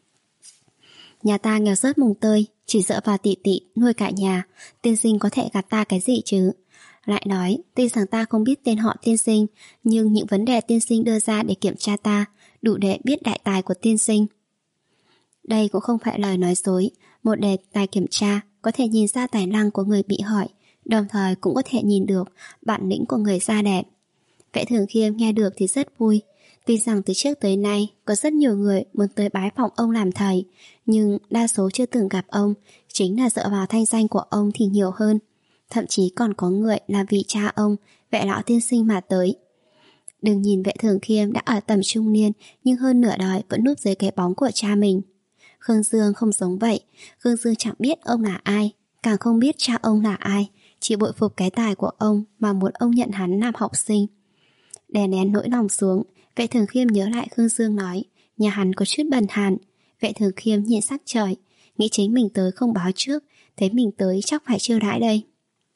nhà ta nghèo rớt mùng tơi, chỉ dựa vào tỷ tỷ nuôi cả nhà, tiên sinh có thể gạt ta cái gì chứ? Lại nói, tuy rằng ta không biết tên họ tiên sinh, nhưng những vấn đề tiên sinh đưa ra để kiểm tra ta, đủ để biết đại tài của tiên sinh. Đây cũng không phải lời nói dối, một đề tài kiểm tra có thể nhìn ra tài năng của người bị hỏi, đồng thời cũng có thể nhìn được bản lĩnh của người da đẹp. Vệ Thường Khiêm nghe được thì rất vui. Tuy rằng từ trước tới nay có rất nhiều người muốn tới bái phỏng ông làm thầy, nhưng đa số chưa từng gặp ông, chính là dựa vào thanh danh của ông thì nhiều hơn. Thậm chí còn có người là vì cha ông, Vệ lão tiên sinh mà tới. Đừng nhìn Vệ Thường Khiêm đã ở tầm trung niên, nhưng hơn nửa đời vẫn núp dưới cái bóng của cha mình. Khương Dương không giống vậy. Khương Dương chẳng biết ông là ai, càng không biết cha ông là ai, chỉ bội phục cái tài của ông mà muốn ông nhận hắn làm học sinh. Đè nén nỗi lòng xuống, Vệ Thường Khiêm nhớ lại Khương Dương nói, nhà hắn có chút bần hàn. Vệ Thường Khiêm nhìn sắc trời, nghĩ chính mình tới không báo trước, thấy mình tới chắc phải chiêu đãi đây.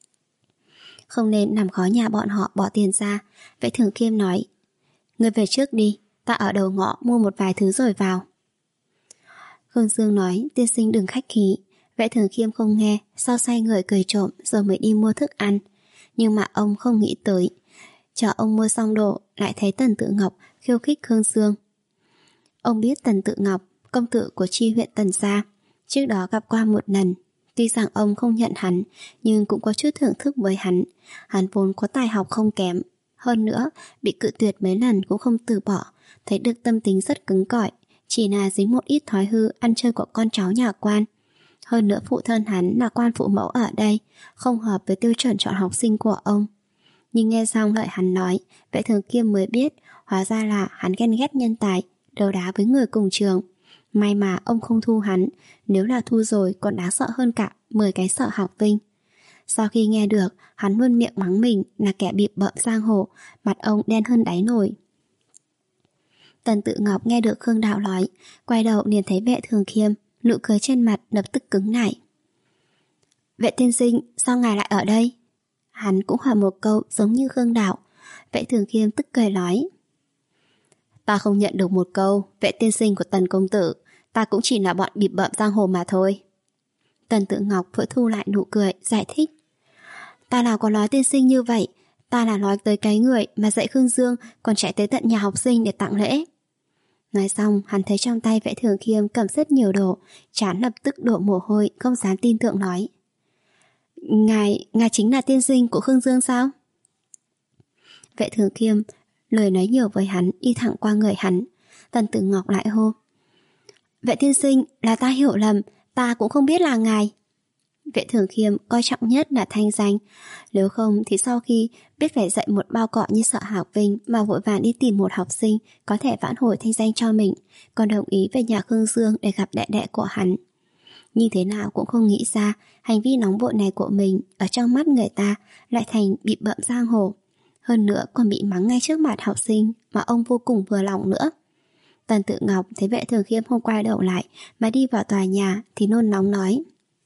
Không nên làm khó nhà bọn họ bỏ tiền ra. Vệ Thường Khiêm nói, ngươi về trước đi, ta ở đầu ngõ mua một vài thứ rồi vào. Khương Dương nói, tiên sinh đừng khách khí. Vệ Thường Khiêm không nghe, sau xoay người cười trộm rồi mới đi mua thức ăn. Nhưng mà ông không nghĩ tới, chờ ông mua xong đồ lại thấy Tần Tự Ngọc khiêu khích Khương Dương. Ông biết Tần Tự Ngọc, công tử của chi huyện Tần gia, trước đó gặp qua một lần. Tuy rằng ông không nhận hắn, nhưng cũng có chút thưởng thức với hắn. Hắn vốn có tài học không kém, hơn nữa bị cự tuyệt mấy lần cũng không từ bỏ, thấy được tâm tính rất cứng cỏi, chỉ là dính một ít thói hư ăn chơi của con cháu nhà quan. Hơn nữa phụ thân hắn là quan phụ mẫu ở đây, không hợp với tiêu chuẩn chọn học sinh của ông. Nhưng nghe xong lời hắn nói, Vệ Thường Khiêm mới biết hóa ra là hắn ghen ghét nhân tài, đấu đá với người cùng trường. May mà ông không thu hắn, nếu là thu rồi còn đáng sợ hơn cả mười cái sở học vinh. Sau khi nghe được, hắn luôn miệng mắng mình là kẻ bịp bợm giang hồ, mặt ông đen hơn đáy nồi. Tần Tự Ngọc nghe được Khương Đạo nói, quay đầu liền thấy Vệ Thường Khiêm, nụ cười trên mặt lập tức cứng lại. Vệ tiên sinh, sao ngài lại ở đây? Hắn cũng hỏi một câu giống như Khương Đạo. Vệ Thường Khiêm tức cười nói, ta không nhận được một câu Vệ tiên sinh của Tần công tử, ta cũng chỉ là bọn bịp bợm giang hồ mà thôi. Tần Tự Ngọc vội thu lại nụ cười, giải thích, ta nào có nói tiên sinh như vậy, ta là nói tới cái người mà dạy Khương Dương còn chạy tới tận nhà học sinh để tặng lễ. Nói xong, hắn thấy trong tay Vệ Thường Khiêm cầm rất nhiều đồ, trán lập tức đổ mồ hôi, không dám tin tưởng nói, Ngài, ngài chính là tiên sinh của Khương Dương sao? Vệ Thường Khiêm lời nói nhiều với hắn, đi thẳng qua người hắn. Tần Tự Ngọc lại hô, Vệ tiên sinh, là ta hiểu lầm, ta cũng không biết là ngài. Vệ Thường Khiêm coi trọng nhất là thanh danh, nếu không thì sau khi biết phải dạy một bao cọ như Sở Hạc Vinh mà vội vàng đi tìm một học sinh có thể vãn hồi thanh danh cho mình, còn đồng ý về nhà Khương Dương để gặp đệ đệ của hắn. Như thế nào cũng không nghĩ ra hành vi nóng vội này của mình ở trong mắt người ta lại thành bị bợm giang hồ, hơn nữa còn bị mắng ngay trước mặt học sinh mà ông vô cùng vừa lòng nữa. Tần Tự Ngọc thấy Vệ Thường Khiêm không quay đầu lại mà đi vào tòa nhà thì nôn nóng nói,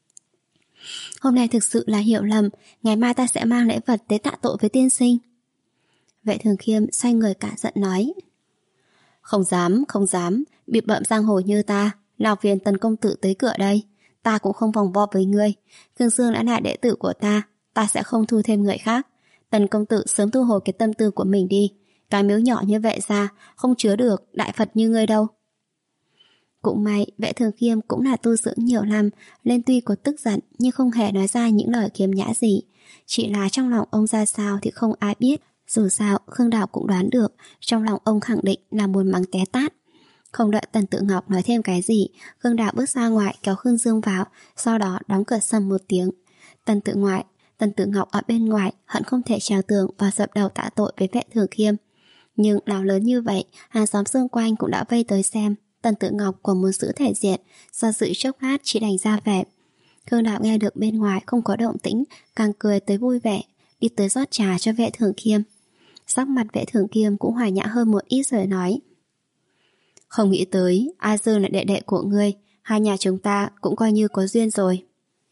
hôm nay thực sự là hiểu lầm, ngày mai ta sẽ mang lễ vật tới tạ tội với tiên sinh. Vệ Thường Khiêm xoay người cả giận nói, không dám, không dám, bịp bợm giang hồ như ta, nào phiền Tần công tử tới cửa đây, ta cũng không vòng vo với ngươi. Khương Dương đã là đệ tử của ta, ta sẽ không thu thêm người khác. Tần công tử sớm thu hồi cái tâm tư của mình đi, cái miếu nhỏ như vậy ra không chứa được đại Phật như ngươi đâu. Cũng may Vệ Thường Khiêm cũng là tu dưỡng nhiều năm, nên tuy có tức giận nhưng không hề nói ra những lời khiếm nhã gì. Chỉ là trong lòng ông ra sao thì không ai biết. Dù sao Khương Đào cũng đoán được trong lòng ông khẳng định là muốn mắng té tát. Không đợi Tần Tự Ngọc nói thêm cái gì, Khương Đào bước ra ngoài kéo Khương Dương vào, sau đó đóng cửa sầm một tiếng. Tần Tự ngoại Tần Tự Ngọc ở bên ngoài hận không thể trèo tường và dập đầu tạ tội với Vệ Thường Khiêm. Nhưng lão lớn như vậy, hàng xóm xung quanh cũng đã vây tới xem. Tần Tự Ngọc còn muốn giữ thể diện, do dự chốc lát chỉ đành ra vẻ. Khương Đào nghe được bên ngoài không có động tĩnh, càng cười tới vui vẻ, đi tới rót trà cho Vệ Thường Khiêm. Sắc mặt Vệ Thường Khiêm cũng hòa nhã hơn một ít rồi nói: Không nghĩ tới A Dương là đệ đệ của ngươi, hai nhà chúng ta cũng coi như có duyên rồi.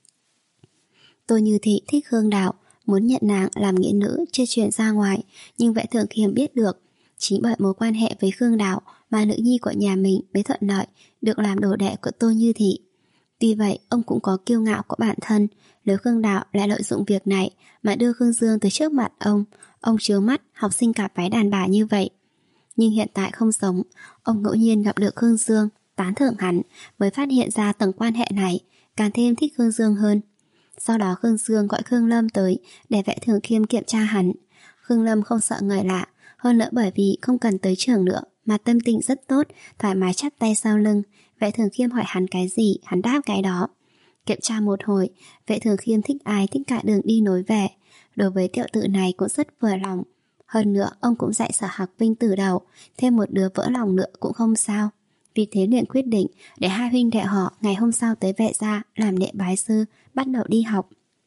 Tôi Như Thị thích Khương Đào, muốn nhận nàng làm nghĩa nữ chưa truyền ra ngoài, nhưng Vệ Thường Khiêm biết được chính bởi mối quan hệ với Khương Đào mà nữ nhi của nhà mình mới thuận lợi được làm đồ đệ của Tô Như Thị. Tuy vậy ông cũng có kiêu ngạo của bản thân, nếu Khương Đào lại lợi dụng việc này mà đưa Khương Dương tới trước mặt ông, ông chứa mắt học sinh cả phái đàn bà như vậy. Nhưng hiện tại không giống, ông ngẫu nhiên gặp được Khương Dương, tán thưởng hắn, mới phát hiện ra tầng quan hệ này, càng thêm thích Khương Dương hơn. Sau đó Khương Dương gọi Khương Lâm tới để Vệ Thường Khiêm kiểm tra hắn. Khương Lâm không sợ người lạ, hơn nữa bởi vì không cần tới trường nữa mà tâm tình rất tốt, thoải mái chắp tay sau lưng. Vệ Thường Khiêm hỏi hắn cái gì, hắn đáp cái đó. Kiểm tra một hồi, Vệ Thường Khiêm thích ai thích cả đường đi nối về. Đối với tiểu tử này cũng rất vừa lòng. Hơn nữa ông cũng dạy Sở Hạc Vinh từ đầu, thêm một đứa vỡ lòng nữa cũng không sao. Vì thế liền quyết định để hai huynh đệ họ ngày hôm sau tới Vệ gia làm lễ bái sư, bắt đầu đi học.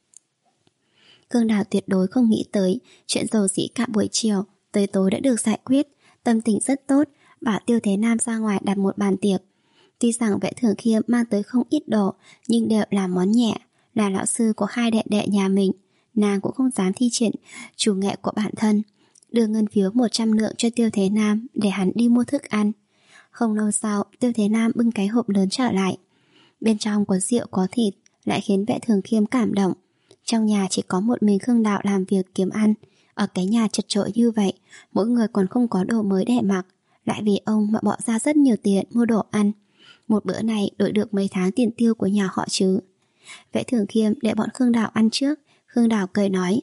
Khương Đào tuyệt đối không nghĩ tới chuyện dầu dĩ cả buổi chiều tới tối đã được giải quyết, tâm tình rất tốt, bảo Tiêu Thế Nam ra ngoài đặt một bàn tiệc. Tuy rằng Vệ Thường Khiêm mang tới không ít đồ, nhưng đều là món nhẹ, là lão sư của hai đệ đệ nhà mình, nàng cũng không dám thi triển chủ nghệ của bản thân, đưa ngân phiếu một trăm lượng cho Tiêu Thế Nam để hắn đi mua thức ăn. Không lâu sau, Tiêu Thế Nam bưng cái hộp lớn trở lại, bên trong có rượu có thịt, lại khiến Vệ Thường Khiêm cảm động. Trong nhà chỉ có một mình Khương Đạo làm việc kiếm ăn, ở cái nhà chật chội như vậy, mỗi người còn không có đồ mới để mặc, lại vì ông mà bỏ ra rất nhiều tiền mua đồ ăn. Một bữa này đổi được mấy tháng tiền tiêu của nhà họ chứ. Vệ Thường Khiêm để bọn Khương Đạo ăn trước. Khương Đạo cười nói: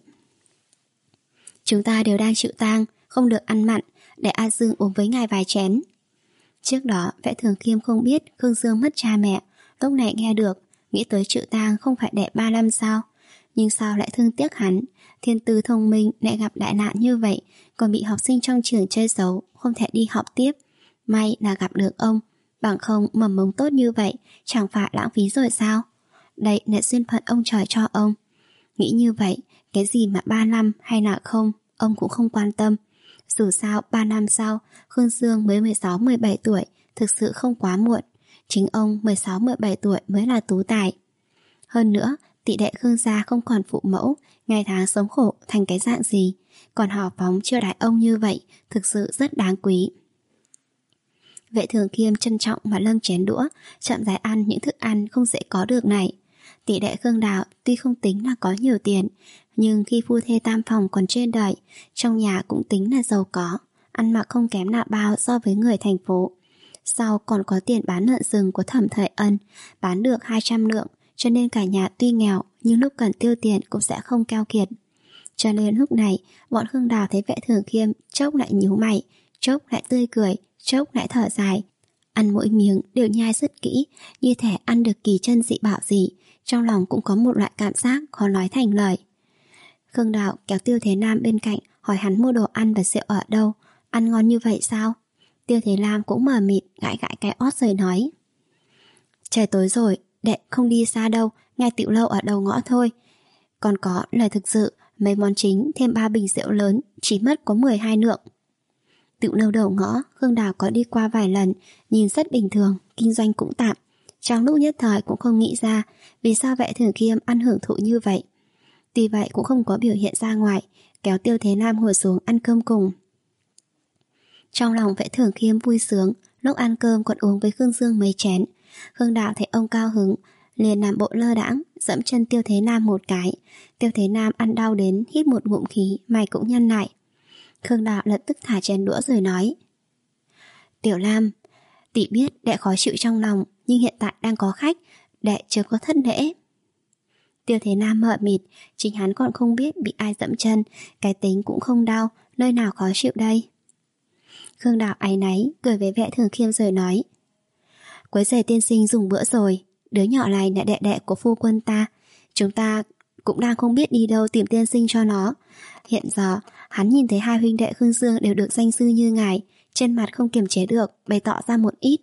Chúng ta đều đang chịu tang, không được ăn mặn, để A Dương uống với ngài vài chén. Trước đó Vệ Thường Khiêm không biết Khương Dương mất cha mẹ, lúc này nghe được, nghĩ tới chịu tang không phải đệ ba năm sao. Nhưng sao lại thương tiếc hắn, thiên tư thông minh lại gặp đại nạn như vậy, còn bị học sinh trong trường chơi xấu, không thể đi học tiếp. May là gặp được ông, bằng không mầm mống tốt như vậy chẳng phải lãng phí rồi sao? Đây là duyên phận ông trời cho ông. Nghĩ như vậy, cái gì mà ba năm hay là không, ông cũng không quan tâm. Dù sao ba năm sau, Khương Dương mới mười sáu mười bảy tuổi, thực sự không quá muộn. Chính ông mười sáu mười bảy tuổi mới là tú tài. Hơn nữa, tỷ đệ Khương gia không còn phụ mẫu, ngày tháng sống khổ thành cái dạng gì, còn hào phóng chiêu đãi ông như vậy, thực sự rất đáng quý. Vệ Thường Khiêm trân trọng mà lâng chén đũa, chậm rãi ăn những thức ăn không dễ có được này. Tỷ đệ Khương Đào tuy không tính là có nhiều tiền, nhưng khi phu thê tam phòng còn trên đời, trong nhà cũng tính là giàu có, ăn mặc không kém nào bao so với người thành phố. Sau còn có tiền bán lợn rừng của Thẩm Thời Ân, bán được hai trăm lượng, cho nên cả nhà tuy nghèo nhưng lúc cần tiêu tiền cũng sẽ không keo kiệt. Cho nên lúc này bọn Khương Đào thấy Vệ Thường Khiêm chốc lại nhíu mày, chốc lại tươi cười, chốc lại thở dài, ăn mỗi miếng đều nhai rất kỹ, như thể ăn được kỳ chân dị bảo gì, trong lòng cũng có một loại cảm giác khó nói thành lời. Khương Đào kéo Tiêu Thế Nam bên cạnh, hỏi hắn mua đồ ăn và rượu ở đâu, ăn ngon như vậy sao? Tiêu Thế Nam cũng mờ mịt, gãi gãi cái ót rồi nói: Trời tối rồi, đệ không đi xa đâu, ngay tiểu lâu ở đầu ngõ thôi. Còn có lời thực sự, mấy món chính thêm ba bình rượu lớn, chỉ mất có mười hai lượng. Tiểu lâu đầu ngõ, Khương Đào có đi qua vài lần, nhìn rất bình thường, kinh doanh cũng tạm. Trong lúc nhất thời cũng không nghĩ ra vì sao Vệ Thường Khiêm ăn hưởng thụ như vậy. Tuy vậy cũng không có biểu hiện ra ngoài, kéo Tiêu Thế Nam ngồi xuống ăn cơm cùng. Trong lòng Vệ Thường Khiêm vui sướng, lúc ăn cơm còn uống với Khương Dương mấy chén. Khương Đào thấy ông cao hứng, liền làm bộ lơ đãng, dẫm chân Tiêu Thế Nam một cái. Tiêu Thế Nam ăn đau đến hít một ngụm khí, mày cũng nhăn lại. Khương Đào lập tức thả chén đũa rồi nói: Tiểu Lam, tỷ biết đệ khó chịu trong lòng, nhưng hiện tại đang có khách, đệ chưa có thất lễ. Tiêu Thế Nam mờ mịt, chính hắn còn không biết bị ai dẫm chân, cái tính cũng không đau, nơi nào khó chịu đây. Khương Đạo áy náy, cười với Vệ Thường Khiêm rồi nói: quấy rầy tiên sinh dùng bữa rồi, đứa nhỏ này là đệ đệ của phu quân ta, chúng ta cũng đang không biết đi đâu tìm tiên sinh cho nó. Hiện giờ hắn nhìn thấy hai huynh đệ Khương Dương đều được danh sư như ngài, trên mặt không kiềm chế được, bày tỏ ra một ít.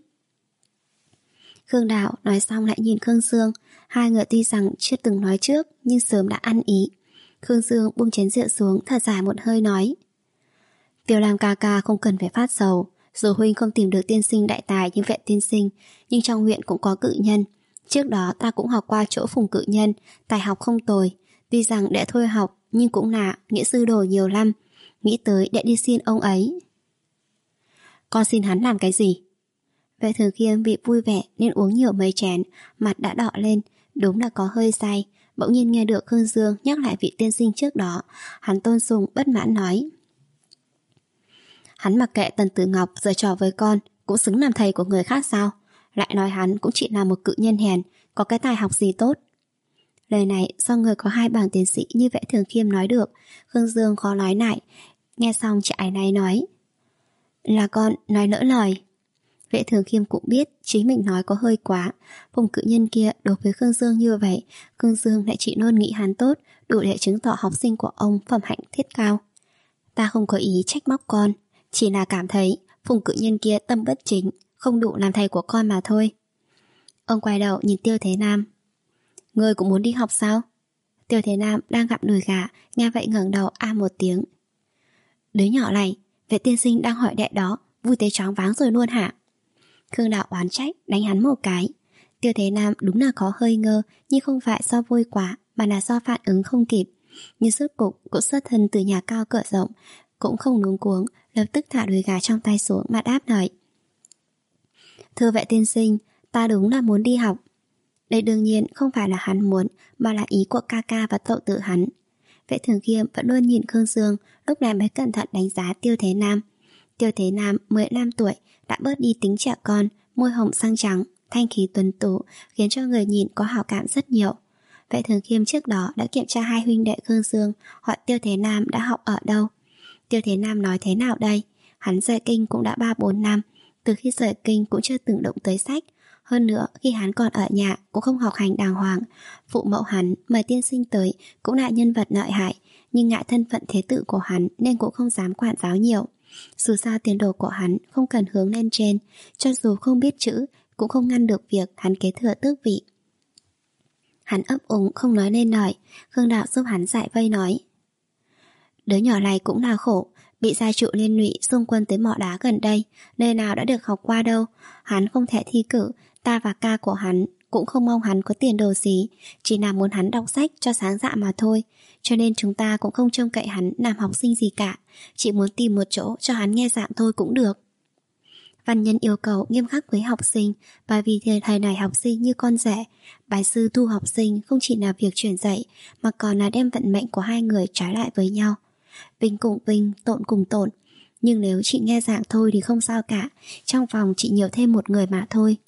Khương Đạo nói xong lại nhìn Khương Dương, hai người tuy rằng chưa từng nói trước nhưng sớm đã ăn ý. Khương Dương buông chén rượu xuống, thở dài một hơi nói: Tiêu Lam ca ca không cần phải phát sầu, dù huynh không tìm được tiên sinh đại tài như Vệ tiên sinh, nhưng trong huyện cũng có cự nhân. Trước đó ta cũng học qua chỗ Phùng cự nhân, tài học không tồi, tuy rằng đệ thôi học nhưng cũng là nghĩa sư đồ nhiều lắm, nghĩ tới đệ đi xin ông ấy. Con xin hắn làm cái gì? Vệ Thường Khiêm bị vui vẻ nên uống nhiều mấy chén, mặt đã đỏ lên, đúng là có hơi say. Bỗng nhiên nghe được Khương Dương nhắc lại vị tiên sinh trước đó, hắn tôn sùng bất mãn nói: hắn mặc kệ Tần Tử Ngọc giở trò với con, cũng xứng làm thầy của người khác sao? Lại nói hắn cũng chỉ là một cự nhân hèn, có cái tài học gì tốt. Lời này do người có hai bằng tiến sĩ như Vệ Thường Khiêm nói được. Khương Dương khó nói lại, nghe xong chị ái náy nói: là con nói lỡ lời. Vệ Thường Khiêm cũng biết chính mình nói có hơi quá. Phùng cự nhân kia đối với Khương Dương như vậy, Khương Dương lại chỉ luôn nghĩ hắn tốt, đủ để chứng tỏ học sinh của ông phẩm hạnh thiết cao. Ta không có ý trách móc con, chỉ là cảm thấy Phùng cự nhân kia tâm bất chính, không đủ làm thầy của con mà thôi. Ông quay đầu nhìn Tiêu Thế Nam: ngươi cũng muốn đi học sao? Tiêu Thế Nam đang gặm đùi gà, nghe vậy ngẩng đầu a một tiếng. Đứa nhỏ này, Vệ tiên sinh đang hỏi đệ đó, vui tới choáng váng rồi luôn hả? Khương Đạo oán trách, đánh hắn một cái. Tiêu Thế Nam đúng là có hơi ngơ, nhưng không phải do vui quá, mà là do phản ứng không kịp. Nhưng suốt cục cũng xuất thân từ nhà cao cửa rộng, cũng không luống cuống, lập tức thả đùi gà trong tay xuống mà đáp lời: thưa Vệ tiên sinh, ta đúng là muốn đi học. Đây đương nhiên không phải là hắn muốn, mà là ý của ca ca và cậu tự hắn. Vệ Thường Khiêm vẫn luôn nhìn Khương Dương, lúc này mới cẩn thận đánh giá Tiêu Thế Nam. Tiêu Thế Nam mười lăm tuổi, đã bớt đi tính trẻ con, môi hồng sang trắng, thanh khí tuấn tú, khiến cho người nhìn có hảo cảm rất nhiều. Vệ Thường Khiêm trước đó đã kiểm tra hai huynh đệ Khương Dương, hỏi Tiêu Thế Nam đã học ở đâu. Tiêu Thế Nam nói thế nào đây? Hắn rời kinh cũng đã ba bốn năm, từ khi rời kinh cũng chưa từng động tới sách. Hơn nữa, khi hắn còn ở nhà cũng không học hành đàng hoàng. Phụ mẫu hắn mời tiên sinh tới cũng là nhân vật lợi hại, nhưng ngại thân phận thế tử của hắn nên cũng không dám quản giáo nhiều. Dù sao tiền đồ của hắn không cần hướng lên trên, cho dù không biết chữ cũng không ngăn được việc hắn kế thừa tước vị. Hắn ấp úng không nói nên lời. Khương Đạo giúp hắn giải vây nói: đứa nhỏ này cũng là khổ, bị gia trụ liên lụy xung quân tới mỏ đá gần đây, nơi nào đã được học qua đâu. Hắn không thể thi cử, ta và ca của hắn cũng không mong hắn có tiền đồ gì, chỉ là muốn hắn đọc sách cho sáng dạ mà thôi. Cho nên chúng ta cũng không trông cậy hắn làm học sinh gì cả, chỉ muốn tìm một chỗ cho hắn nghe giảng thôi cũng được. Văn nhân yêu cầu nghiêm khắc với học sinh, bởi vì thời này học sinh như con rể. Bài sư thu học sinh không chỉ là việc truyền dạy, mà còn là đem vận mệnh của hai người trái lại với nhau. Vinh cùng vinh, tổn cùng tổn. Nhưng nếu chị nghe giảng thôi thì không sao cả, trong phòng chỉ nhiều thêm một người mà thôi.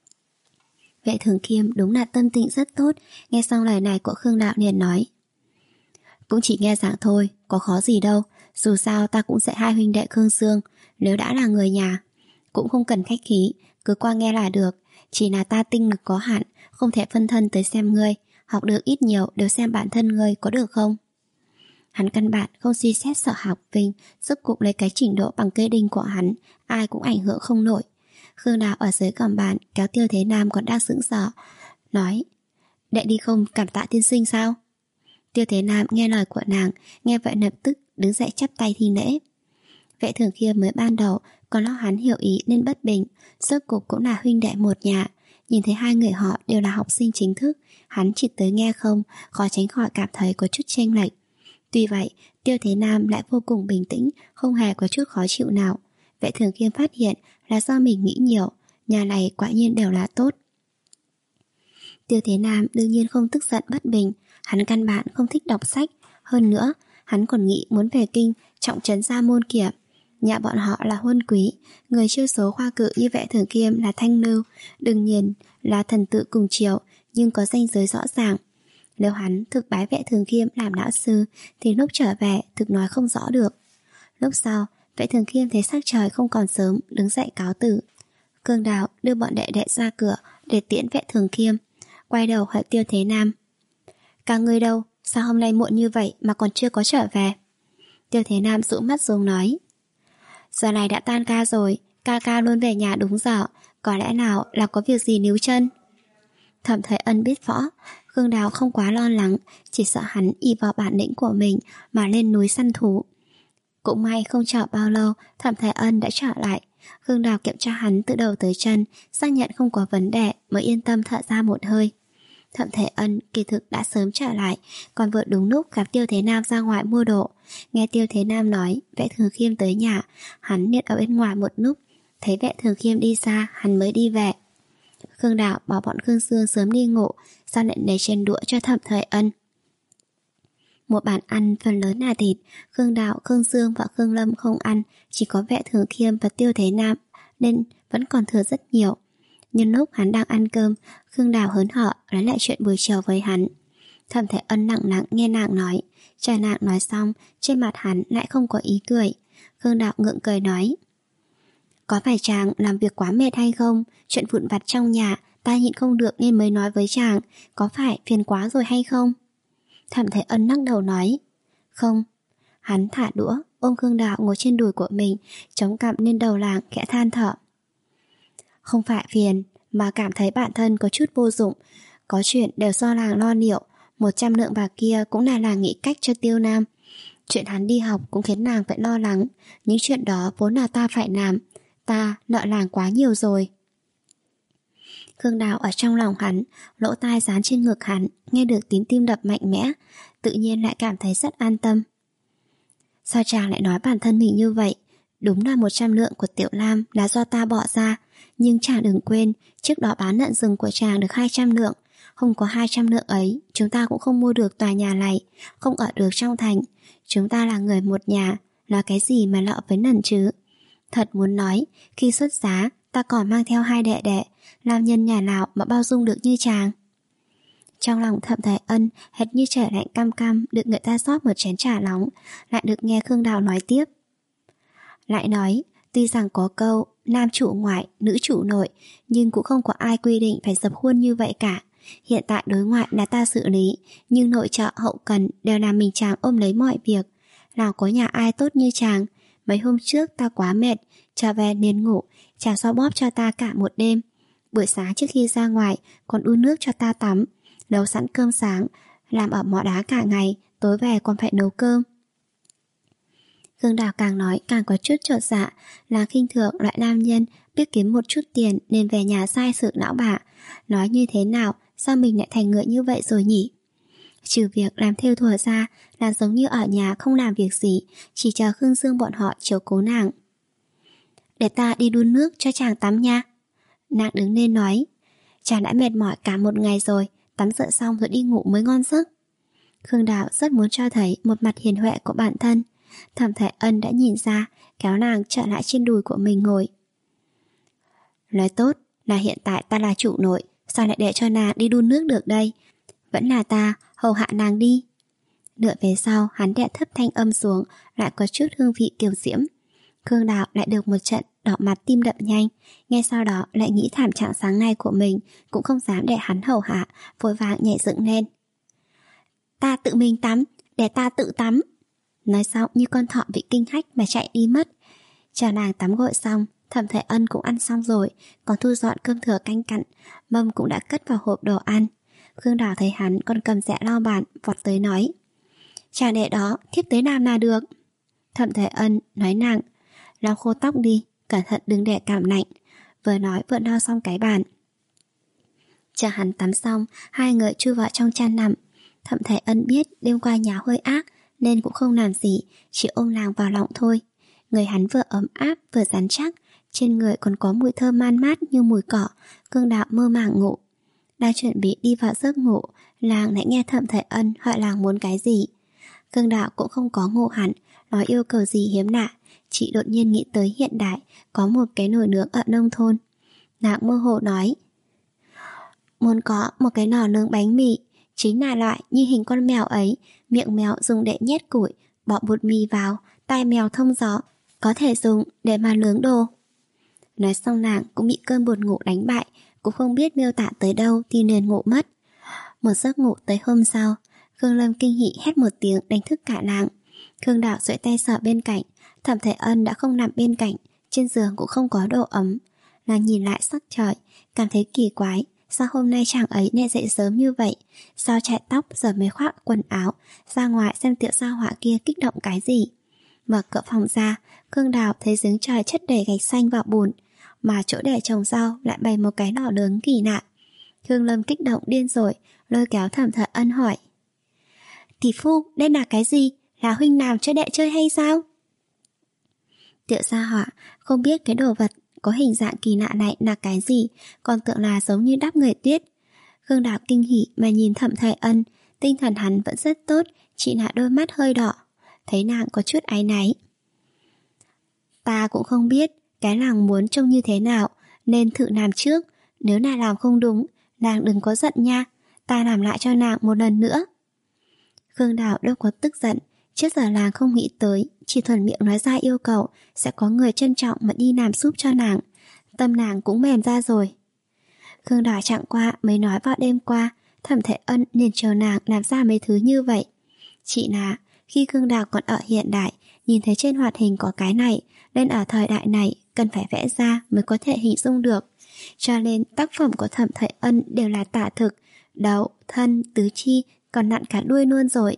Vệ Thường Khiêm đúng là tâm tình rất tốt, nghe xong lời này của Khương Đạo liền nói: cũng chỉ nghe giảng thôi, có khó gì đâu, dù sao ta cũng sẽ hai huynh đệ Khương Dương, nếu đã là người nhà. Cũng không cần khách khí, cứ qua nghe là được, chỉ là ta tinh lực có hạn, không thể phân thân tới xem ngươi, học được ít nhiều đều xem bản thân ngươi có được không? Hắn căn bản không suy xét sở học Vinh, giúp cục lấy cái trình độ bằng kê đinh của hắn, ai cũng ảnh hưởng không nổi. Khương Đạo ở dưới cầm bàn kéo Tiêu Thế Nam còn đang sững sờ, nói: đệ đi không cảm tạ tiên sinh sao? Tiêu Thế Nam nghe lời của nàng, nghe vậy lập tức đứng dậy chắp tay thi lễ. Vệ Thường Khiêm mới ban đầu còn lo hắn hiểu ý nên bất bình, rốt cục cũng là huynh đệ một nhà. Nhìn thấy hai người họ đều là học sinh chính thức, hắn chỉ tới nghe không, khó tránh khỏi cảm thấy có chút chênh lệch. Tuy vậy, Tiêu Thế Nam lại vô cùng bình tĩnh, không hề có chút khó chịu nào. Vệ Thường Khiêm phát hiện là do mình nghĩ nhiều, nhà này quả nhiên đều là tốt. Tiêu Thế Nam đương nhiên không tức giận bất bình, hắn căn bản không thích đọc sách. Hơn nữa, hắn còn nghĩ muốn về kinh trọng trấn gia môn kìa. Nhà bọn họ là huân quý, người chiêu số khoa cử như Vệ Thường Khiêm là thanh lưu, đương nhiên là thần tự cùng triều, nhưng có danh giới rõ ràng. Nếu hắn thực bái Vệ Thường Khiêm làm lão sư thì lúc trở về thực nói không rõ được. Lúc sau, Vệ Thường Khiêm thấy sắc trời không còn sớm, đứng dậy cáo từ. Khương Đào đưa bọn đệ đệ ra cửa để tiễn Vệ Thường Khiêm, quay đầu hỏi Tiêu Thế Nam: Các ngươi đâu? Sao hôm nay muộn như vậy mà còn chưa có trở về? Tiêu Thế Nam rũ mắt xuống nói: Giờ này đã tan ca rồi, ca ca luôn về nhà đúng giờ, có lẽ nào là có việc gì níu chân. Thẩm Thời Ân biết võ, Khương Đào không quá lo lắng, chỉ sợ hắn ỷ vào bản lĩnh của mình mà lên núi săn thú. Cũng may không chờ bao lâu, Thẩm Thời Ân đã trở lại. Khương Đào kiểm tra hắn từ đầu tới chân, xác nhận không có vấn đề mới yên tâm thở ra một hơi. Thẩm Thời Ân kỳ thực đã sớm trở lại, còn vừa đúng lúc gặp Tiêu Thế Nam ra ngoài mua đồ. Nghe Tiêu Thế Nam nói Vệ Thường Khiêm tới nhà, hắn liền ở bên ngoài một lúc, thấy Vệ Thường Khiêm đi xa, hắn mới đi về. Khương Đào bảo bọn Khương Sương sớm đi ngủ, sau lại lấy trên đũa cho Thẩm Thời Ân. Một bàn ăn phần lớn là thịt, Khương Đào, Khương Sương và Khương Lâm không ăn, chỉ có Vệ Thường Khiêm và Tiêu Thế Nam, nên vẫn còn thừa rất nhiều. Nhân lúc hắn đang ăn cơm, Khương Đào hớn hở nói lại chuyện buổi chiều với hắn. Thẩm Thời Ân lặng lặng nghe nàng nói, chờ nàng nói xong, trên mặt hắn lại không có ý cười. Khương Đào ngượng cười nói: Có phải chàng làm việc quá mệt hay không? Chuyện vụn vặt trong nhà ta nhịn không được nên mới nói với chàng, có phải phiền quá rồi hay không? Thẩm Thời Ân lắc đầu nói: Không. Hắn thả đũa, ôm Khương Đào ngồi trên đùi của mình, chống cằm lên đầu làng, khẽ than thở. Không phải phiền, mà cảm thấy bản thân có chút vô dụng. Có chuyện đều do làng lo liệu, một trăm lượng bạc kia cũng là làng nghĩ cách cho Tiêu Nam. Chuyện hắn đi học cũng khiến nàng phải lo lắng, những chuyện đó vốn là ta phải làm, ta nợ làng quá nhiều rồi. Khương Đào ở trong lòng hắn, lỗ tai dán trên ngực hắn, nghe được tiếng tim đập mạnh mẽ, tự nhiên lại cảm thấy rất an tâm. Sao chàng lại nói bản thân mình như vậy? Đúng là một trăm lượng của Tiểu Lam là do ta bỏ ra, nhưng chàng đừng quên, trước đó bán lợn rừng của chàng được hai trăm lượng. Không có hai trăm lượng ấy, chúng ta cũng không mua được tòa nhà này, không ở được trong thành. Chúng ta là người một nhà, nói cái gì mà lợ với nần chứ? Thật muốn nói, khi xuất giá, ta còn mang theo hai đệ đệ, làm nhân nhà nào mà bao dung được như chàng. Trong lòng Thẩm Thời Ân hệt như trời lạnh cam cam, được người ta rót một chén trà nóng, lại được nghe Khương Đào nói tiếp. Lại nói, tuy rằng có câu nam chủ ngoại, nữ chủ nội, nhưng cũng không có ai quy định phải dập khuôn như vậy cả. Hiện tại đối ngoại là ta xử lý, nhưng nội trợ hậu cần đều là mình chàng ôm lấy mọi việc. Nào có nhà ai tốt như chàng. Mấy hôm trước ta quá mệt, trở về nên ngủ, chàng xoa bóp cho ta cả một đêm. Buổi sáng trước khi ra ngoài còn đun nước cho ta tắm, nấu sẵn cơm sáng, làm ở mỏ đá cả ngày, tối về còn phải nấu cơm. Khương Đào càng nói càng có chút chột dạ, là khinh thường loại nam nhân biết kiếm một chút tiền nên về nhà sai sự não bả. Nói như thế nào, sao mình lại thành người như vậy rồi nhỉ? Trừ việc làm thêu thùa ra là giống như ở nhà không làm việc gì, chỉ chờ Khương Dương bọn họ chiếu cố nàng. Để ta đi đun nước cho chàng tắm nha. Nàng đứng lên nói, chàng đã mệt mỏi cả một ngày rồi, tắm rửa xong rồi đi ngủ mới ngon giấc. Khương Đào rất muốn cho thấy một mặt hiền huệ của bản thân. Thẩm Thời Ân đã nhìn ra, kéo nàng trở lại trên đùi của mình ngồi. Nói tốt là hiện tại ta là chủ nội, sao lại để cho nàng đi đun nước được đây? Vẫn là ta hầu hạ nàng đi. Nửa về sau hắn đè thấp thanh âm xuống, lại có chút hương vị kiều diễm. Khương Đào lại được một trận đỏ mặt tim đập nhanh, ngay sau đó lại nghĩ thảm trạng sáng nay của mình, cũng không dám để hắn hầu hạ, vội vàng nhảy dựng lên. Ta tự mình tắm, để ta tự tắm. Nói xong như con thỏ bị kinh hách mà chạy đi mất. Chờ nàng tắm gội xong, Thẩm Thời Ân cũng ăn xong rồi, còn thu dọn cơm thừa canh cặn, mâm cũng đã cất vào hộp đồ ăn. Khương Đào thấy hắn còn cầm dẻ lau bàn, vọt tới nói, chàng đệ đó thiếp tới làm là được. Thẩm Thời Ân nói nàng, lau khô tóc đi, cẩn thận đừng để cảm lạnh. Vừa nói vừa lau xong cái bàn. Chờ hắn tắm xong, hai người chui vào trong chăn nằm. Thẩm Thời Ân biết đêm qua nháo hơi ác nên cũng không làm gì, chỉ ôm nàng vào lòng thôi. Người hắn vừa ấm áp vừa rắn chắc, trên người còn có mùi thơm man mát như mùi cỏ. Khương Đào mơ màng ngủ. Đang chuẩn bị đi vào giấc ngủ, làng lại nghe Thẩm Thời Ân hỏi làng muốn cái gì. Khương Đào cũng không có ngủ hẳn, nói yêu cầu gì hiếm lạ. Chị đột nhiên nghĩ tới hiện đại có một cái nồi nướng ở nông thôn. Nàng mơ hồ nói, muốn có một cái nồi nướng bánh mì, chính là loại như hình con mèo ấy, miệng mèo dùng để nhét củi, bỏ bột mì vào, tai mèo thông gió, có thể dùng để mà nướng đồ. Nói xong nàng cũng bị cơn buồn ngủ đánh bại, cũng không biết miêu tả tới đâu thì liền ngủ mất. Một giấc ngủ tới hôm sau, Khương Lâm kinh hỉ hét một tiếng đánh thức cả nàng. Khương Đào duỗi tay sờ bên cạnh, Thẩm Thể Ân đã không nằm bên cạnh, trên giường cũng không có độ ấm. Nàng nhìn lại sắc trời, cảm thấy kỳ quái, sao hôm nay chàng ấy lại dậy sớm như vậy? Sao chải tóc giờ mới khoác quần áo, ra ngoài xem Tiểu Gia Hỏa kia kích động cái gì? Mở cửa phòng ra, Khương Đào thấy giếng trời chất đầy gạch xanh và bùn, mà chỗ để trồng rau lại bày một cái lò lớn kỳ lạ. Khương Lâm kích động điên rồi, lôi kéo Thẩm Thể Ân hỏi: tỷ phu, đây là cái gì? Là huynh làm cho đệ chơi hay sao? Tiểu Gia Hỏa không biết cái đồ vật có hình dạng kỳ lạ này là cái gì, còn tưởng là giống như đắp người tuyết. Khương Đào kinh hỉ mà nhìn Thẩm Thể Ân, tinh thần hắn vẫn rất tốt, chỉ là đôi mắt hơi đỏ, thấy nàng có chút áy náy. Ta cũng không biết cái nàng muốn trông như thế nào, nên thử làm trước, nếu nàng làm không đúng, nàng đừng có giận nha, ta làm lại cho nàng một lần nữa. Khương Đào đâu có tức giận, trước giờ nàng không nghĩ tới, chỉ thuần miệng nói ra yêu cầu sẽ có người trân trọng mà đi làm giúp cho nàng, tâm nàng cũng mềm ra rồi. Khương Đào chẳng qua mới nói vào đêm qua, Thẩm Thể Ân nên chờ nàng làm ra mấy thứ như vậy. Chỉ là khi Khương Đào còn ở hiện đại, nhìn thấy trên hoạt hình có cái này, nên ở thời đại này cần phải vẽ ra mới có thể hình dung được. Cho nên tác phẩm của Thẩm Thể Ân đều là tả thực, đầu, thân, tứ chi, còn nặn cả đuôi luôn rồi.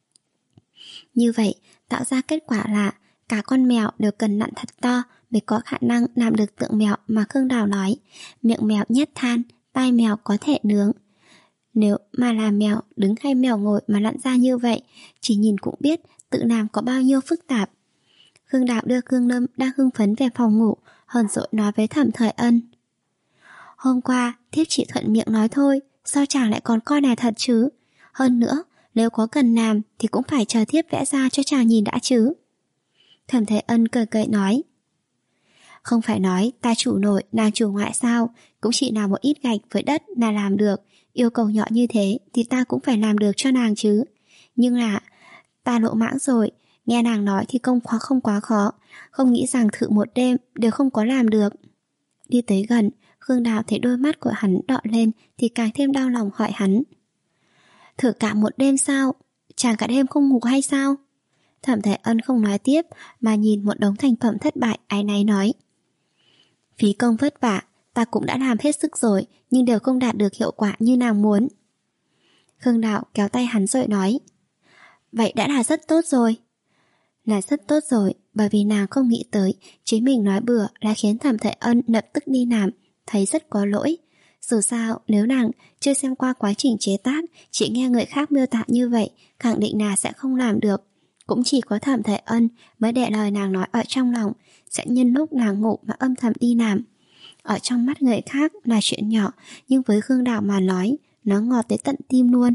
Như vậy, tạo ra kết quả là cả con mèo đều cần nặn thật to mới có khả năng làm được tượng mèo mà Khương Đào nói. Miệng mèo nhét than, tai mèo có thể nướng. Nếu mà là mèo đứng hay mèo ngồi mà nặn ra như vậy, chỉ nhìn cũng biết tự làm có bao nhiêu phức tạp. Khương Đào đưa Khương Lâm đang hưng phấn về phòng ngủ, hờn dỗi nói với Thẩm Thời Ân: hôm qua thiếp chỉ thuận miệng nói thôi, sao chàng lại còn coi này thật chứ? Hơn nữa, nếu có cần làm thì cũng phải chờ thiếp vẽ ra cho chàng nhìn đã chứ. Thẩm Thế Ân cười cười nói: không phải nói ta chủ nội nàng chủ ngoại sao, cũng chỉ là một ít gạch với đất là làm được, yêu cầu nhỏ như thế thì ta cũng phải làm được cho nàng chứ. Nhưng là ta lỗ mãng rồi, nghe nàng nói thì công khó không quá khó, không nghĩ rằng thử một đêm đều không có làm được. Đi tới gần, Khương Đào thấy đôi mắt của hắn đỏ lên thì càng thêm đau lòng hỏi hắn: thử cả một đêm sao? Chàng cả đêm không ngủ hay sao? Thẩm Thể Ân không nói tiếp mà nhìn một đống thành phẩm thất bại áy náy nói: phí công vất vả, ta cũng đã làm hết sức rồi, nhưng đều không đạt được hiệu quả như nàng muốn. Khương Đào kéo tay hắn rồi nói: vậy đã là rất tốt rồi. Là rất tốt rồi, bởi vì nàng không nghĩ tới chính mình nói bừa là khiến Thẩm Thể Ân lập tức đi làm, thấy rất có lỗi. Dù sao, nếu nàng chưa xem qua quá trình chế tác, chỉ nghe người khác miêu tả như vậy, khẳng định là sẽ không làm được. Cũng chỉ có Thẩm Thể Ân mới để lời nàng nói ở trong lòng, sẽ nhân lúc nàng ngủ mà âm thầm đi làm. Ở trong mắt người khác là chuyện nhỏ, nhưng với Khương Đào mà nói, nó ngọt tới tận tim luôn.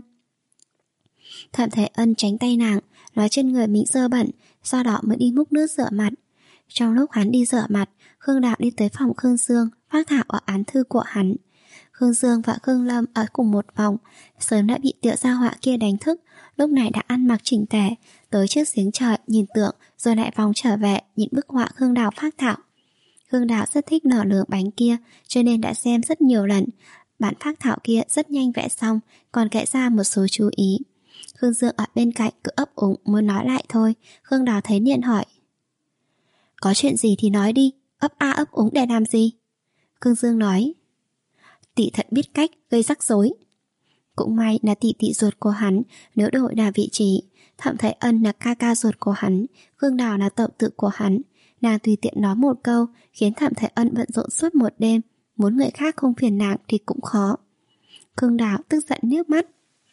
Thẩm Thể Ân tránh tay nàng, nói trên người mình dơ bẩn, sau đó mới đi múc nước rửa mặt. Trong lúc hắn đi rửa mặt, Khương Đào đi tới phòng Khương Dương, phác thảo ở án thư của hắn. Khương Dương và Khương Lâm ở cùng một phòng, sớm đã bị Tiểu Gia Hỏa kia đánh thức, lúc này đã ăn mặc chỉnh tề, tới trước giếng trời nhìn tượng, rồi lại vòng trở về nhìn bức họa Khương Đào phác thảo. Khương Đào rất thích nở nướng bánh kia, cho nên đã xem rất nhiều lần. Bản phác thảo kia rất nhanh vẽ xong, còn kể ra một số chú ý. Khương Dương ở bên cạnh cứ ấp úng muốn nói lại thôi. Khương Đào thấy liền hỏi: có chuyện gì thì nói đi, ấp a ấp úng để làm gì? Khương Dương nói: tỷ thật biết cách gây rắc rối. Cũng may là tỷ tỷ ruột của hắn, nếu đổi là vị trí, Thẩm Thể Ân là ca ca ruột của hắn, Khương Đào là tậu tự của hắn. Nàng tùy tiện nói một câu khiến Thẩm Thể Ân bận rộn suốt một đêm, muốn người khác không phiền nàng thì cũng khó. Khương Đào tức giận nước mắt: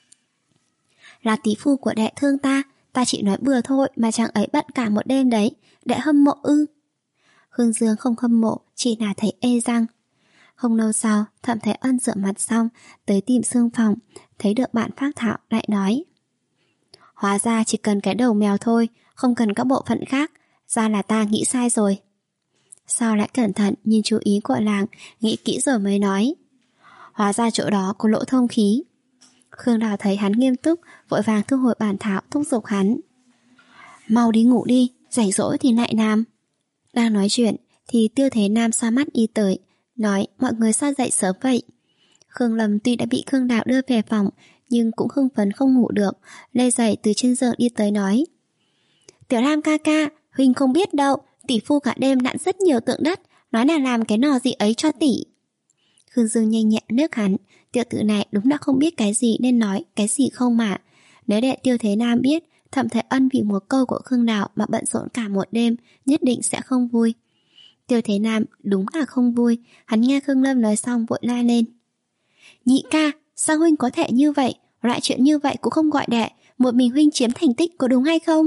là tỷ phu của đệ thương ta, ta chỉ nói bừa thôi mà chàng ấy bận cả một đêm đấy, đệ hâm mộ ư? Khương Dương không hâm mộ, chỉ là thấy ê răng. Không lâu sau, Thẩm Thể Ân rửa mặt xong, tới tìm xương phòng, thấy được bạn phác thảo lại nói: hóa ra chỉ cần cái đầu mèo thôi, không cần các bộ phận khác, ra là ta nghĩ sai rồi. Sao lại cẩn thận nhìn chú ý của làng, nghĩ kỹ rồi mới nói: hóa ra chỗ đó có lỗ thông khí. Khương Đào thấy hắn nghiêm túc, vội vàng thu hồi bản thảo, thúc giục hắn. Mau đi ngủ đi, rảnh rỗi thì lại làm. Đang nói chuyện thì Tiêu Thế Nam xoa mắt đi tới, nói mọi người sao dậy sớm vậy. Khương Lâm tuy đã bị Khương Đào đưa về phòng, nhưng cũng hưng phấn không ngủ được, lê giày từ trên giường đi tới nói. Tiểu Lam ca ca, huynh không biết đâu, tỷ phu cả đêm nặn rất nhiều tượng đất, nói là làm cái nò gì ấy cho tỷ. Khương Dương nhanh nhẹn nước hắn, tiểu tử này đúng đã không biết cái gì nên nói cái gì không mà. Nếu để Tiêu Thế Nam biết Thẩm Thế Ân vì một câu của Khương Đào mà bận rộn cả một đêm, nhất định sẽ không vui. Tiêu Thế Nam đúng là không vui, hắn nghe Khương Lâm nói xong vội la lên. Nhị ca, sao huynh có thể như vậy, loại chuyện như vậy cũng không gọi đệ, một mình huynh chiếm thành tích có đúng hay không?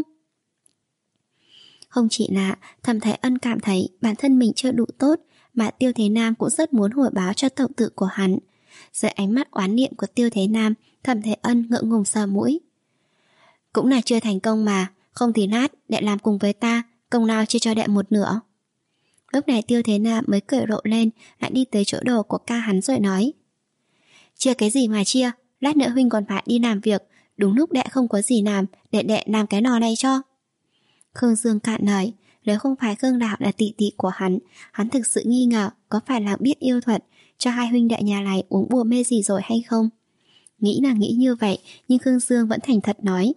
Không chỉ là Thẩm Thế Ân cảm thấy bản thân mình chưa đủ tốt, mà Tiêu Thế Nam cũng rất muốn hồi báo cho tậu tự của hắn. Dưới ánh mắt oán niệm của Tiêu Thế Nam, Thẩm Thế Ân ngượng ngùng sờ mũi. Cũng là chưa thành công mà, không thì nát, đệ làm cùng với ta, công nào chia cho đệ một nửa. Lúc này Tiêu Thế Nam mới cười rộ lên, lại đi tới chỗ đồ của ca hắn rồi nói. Chia cái gì mà chia, lát nữa huynh còn phải đi làm việc, đúng lúc đệ không có gì làm, để đệ làm cái nò này cho. Khương Dương cạn lời, nếu không phải Khương Đào là tỷ tỷ của hắn, hắn thực sự nghi ngờ có phải là biết yêu thuật cho hai huynh đệ nhà này uống bùa mê gì rồi hay không. Nghĩ là nghĩ như vậy, nhưng Khương Dương vẫn thành thật nói.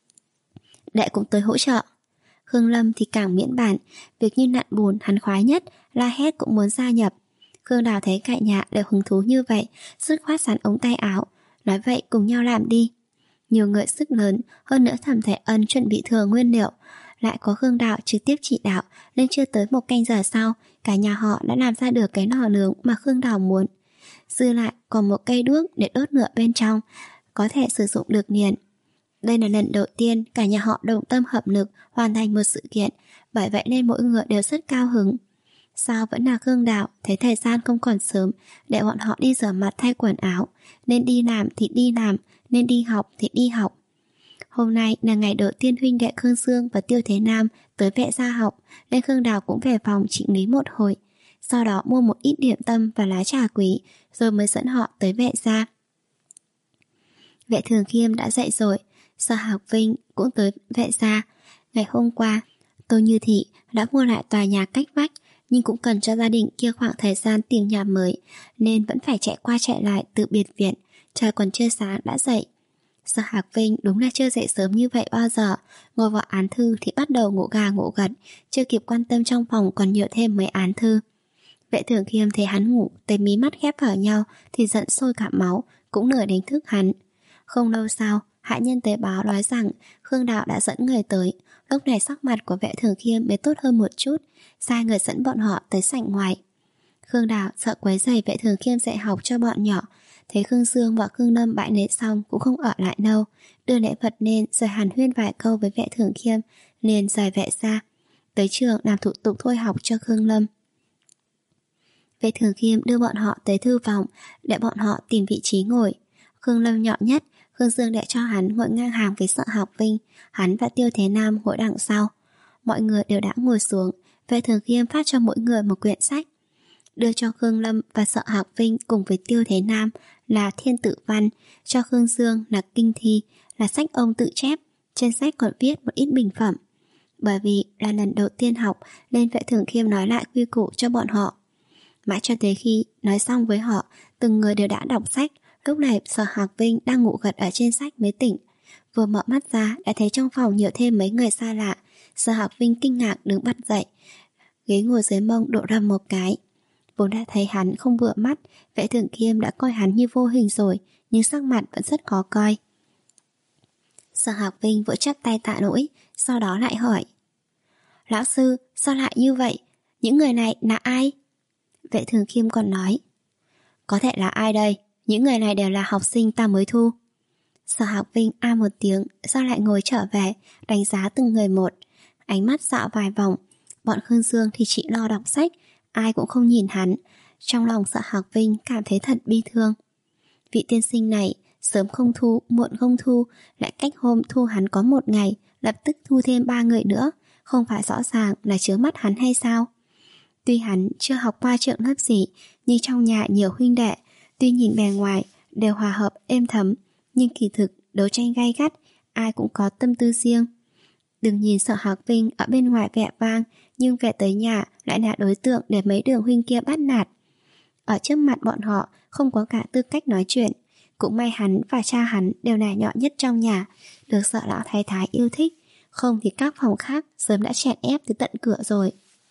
Đệ cũng tới hỗ trợ. Khương Lâm thì càng miễn bản, việc như nặn bùn hắn khoái nhất, la hét cũng muốn gia nhập. Khương Đào thấy cả nhà đều hứng thú như vậy, dứt khoát sắn ống tay áo, nói vậy cùng nhau làm đi. Nhiều người sức lớn, hơn nữa Thẩm Thế Ân chuẩn bị thừa nguyên liệu, lại có Khương Đào trực tiếp chỉ đạo, nên chưa tới một canh giờ sau, cả nhà họ đã làm ra được cái nò nướng mà Khương Đào muốn. Dư lại còn một cây đuốc để đốt lửa bên trong, có thể sử dụng được liền. Đây là lần đầu tiên cả nhà họ đồng tâm hợp lực hoàn thành một sự kiện, bởi vậy nên mỗi người đều rất cao hứng. Sao vẫn là Khương Đào thấy thời gian không còn sớm để bọn họ đi rửa mặt thay quần áo, nên đi làm thì đi làm, nên đi học thì đi học. Hôm nay là ngày đầu tiên huynh đệ Khương Dương và Tiêu Thế Nam tới vệ gia học, nên Khương Đào cũng về phòng chỉnh lý một hồi, sau đó mua một ít điểm tâm và lá trà quý, rồi mới dẫn họ tới vệ gia. Vệ Thường Khiêm đã dậy rồi, Sở Học Vinh cũng tới vệ gia. Ngày hôm qua, Tô Như Thị đã mua lại tòa nhà cách vách, nhưng cũng cần cho gia đình kia khoảng thời gian tìm nhà mới, nên vẫn phải chạy qua chạy lại từ biệt viện. Trời còn chưa sáng đã dậy. Sở Hạc Vinh đúng là chưa dậy sớm như vậy bao giờ, ngồi vào án thư thì bắt đầu ngủ gà ngủ gật, chưa kịp quan tâm trong phòng còn nhiều thêm mấy án thư. Vệ Thường Khiêm thấy hắn ngủ tới mí mắt khép hở nhau thì giận sôi cả máu, cũng lười đánh thức hắn. Không lâu sau, hạ nhân tới báo nói rằng Khương Đạo đã dẫn người tới. Lúc này sắc mặt của Vệ Thường Khiêm mới tốt hơn một chút, sai người dẫn bọn họ tới sảnh ngoài. Khương Đạo sợ quấy rầy Vệ Thường Khiêm dạy học cho bọn nhỏ, thấy Khương Dương và Khương Lâm bãi lễ xong cũng không ở lại đâu, đưa lễ vật lên rồi hàn huyên vài câu với Vệ Thường Khiêm, liền rời vệ ra tới trường làm thủ tục thôi học cho Khương Lâm. Vệ Thường Khiêm đưa bọn họ tới thư phòng để bọn họ tìm vị trí ngồi. Khương Lâm nhỏ nhất, Khương Dương để cho hắn ngồi ngang hàng với Sở Học Vinh, hắn và Tiêu Thế Nam ngồi đằng sau. Mọi người đều đã ngồi xuống, Vệ Thường Khiêm phát cho mỗi người một quyển sách, đưa cho Khương Lâm và Sở Học Vinh cùng với Tiêu Thế Nam là Thiên Tử Văn, cho Khương Dương là Kinh Thi, là sách ông tự chép. Trên sách còn viết một ít bình phẩm. Bởi vì là lần đầu tiên học nên Vệ Thường Khiêm nói lại quy củ cho bọn họ. Mãi cho tới khi nói xong với họ, từng người đều đã đọc sách. Lúc này Sở Hạc Vinh đang ngủ gật ở trên sách mới tỉnh. Vừa mở mắt ra đã thấy trong phòng nhiều thêm mấy người xa lạ. Sở Hạc Vinh kinh ngạc đứng bật dậy, ghế ngồi dưới mông đổ rầm một cái. Vốn đã thấy hắn không vừa mắt, Vệ Thường Khiêm đã coi hắn như vô hình rồi, nhưng sắc mặt vẫn rất khó coi. Sở Hạc Vinh vội chắp tay tạ lỗi, sau đó lại hỏi: Lão sư, sao lại như vậy? Những người này là ai? Vệ Thường Khiêm còn nói: Có thể là ai đây? Những người này đều là học sinh ta mới thu. Sở Hạc Vinh a một tiếng, sao lại ngồi trở về, đánh giá từng người một. Ánh mắt dạo vài vòng. Bọn Khương Dương thì chỉ lo đọc sách, ai cũng không nhìn hắn. Trong lòng Sở Hạc Vinh cảm thấy thật bi thương. Vị tiên sinh này sớm không thu, muộn không thu, lại cách hôm thu hắn có một ngày, lập tức thu thêm ba người nữa, không phải rõ ràng là chứa mắt hắn hay sao? Tuy hắn chưa học qua trường lớp gì, nhưng trong nhà nhiều huynh đệ, tuy nhìn bề ngoài đều hòa hợp êm thấm, Nhưng kỳ thực, đấu tranh gay gắt, ai cũng có tâm tư riêng. Đừng nhìn Sở Hạc Vinh ở bên ngoài vẻ vang, nhưng về tới nhà lại là đối tượng để mấy đường huynh kia bắt nạt. Ở trước mặt bọn họ không có cả tư cách nói chuyện. Cũng may hắn và cha hắn đều là nhỏ nhất trong nhà, được Sở lão thái thái yêu thích. Không thì các phòng khác sớm đã chèn ép tới tận cửa rồi.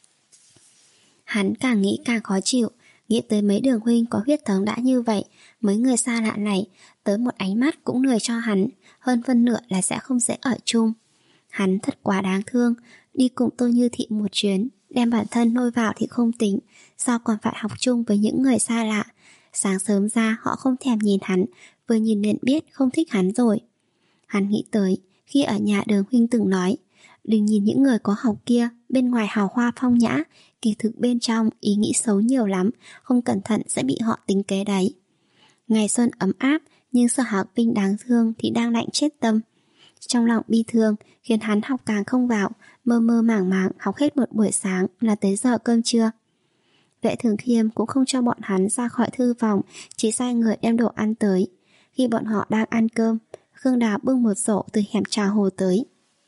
Hắn càng nghĩ càng khó chịu, nghĩ tới mấy đường huynh có huyết thống đã như vậy, mấy người xa lạ này tới một ánh mắt cũng lười cho hắn, hơn phân nửa là sẽ không dễ ở chung. Hắn thật quá đáng thương, đi cùng Tô Như Thị một chuyến, đem bản thân nôi vào thì không tính, sao còn phải học chung với những người xa lạ. Sáng sớm ra họ không thèm nhìn hắn, vừa nhìn liền biết không thích hắn rồi. Hắn nghĩ tới, khi ở nhà Đường huynh từng nói, đừng nhìn những người có học kia, bên ngoài hào hoa phong nhã, kỳ thực bên trong ý nghĩ xấu nhiều lắm, không cẩn thận sẽ bị họ tính kế đấy. Ngày xuân ấm áp, nhưng Sở Hạc Vinh đáng thương thì đang lạnh chết tâm. Trong lòng bi thương khiến hắn học càng không vào, mơ mơ màng màng học hết một buổi sáng là tới giờ cơm trưa. Vệ Thường Khiêm cũng không cho bọn hắn ra khỏi thư phòng, chỉ sai người đem đồ ăn tới. Khi bọn họ đang ăn cơm, Khương Đào bưng một rổ từ hẻm trà hồ tới.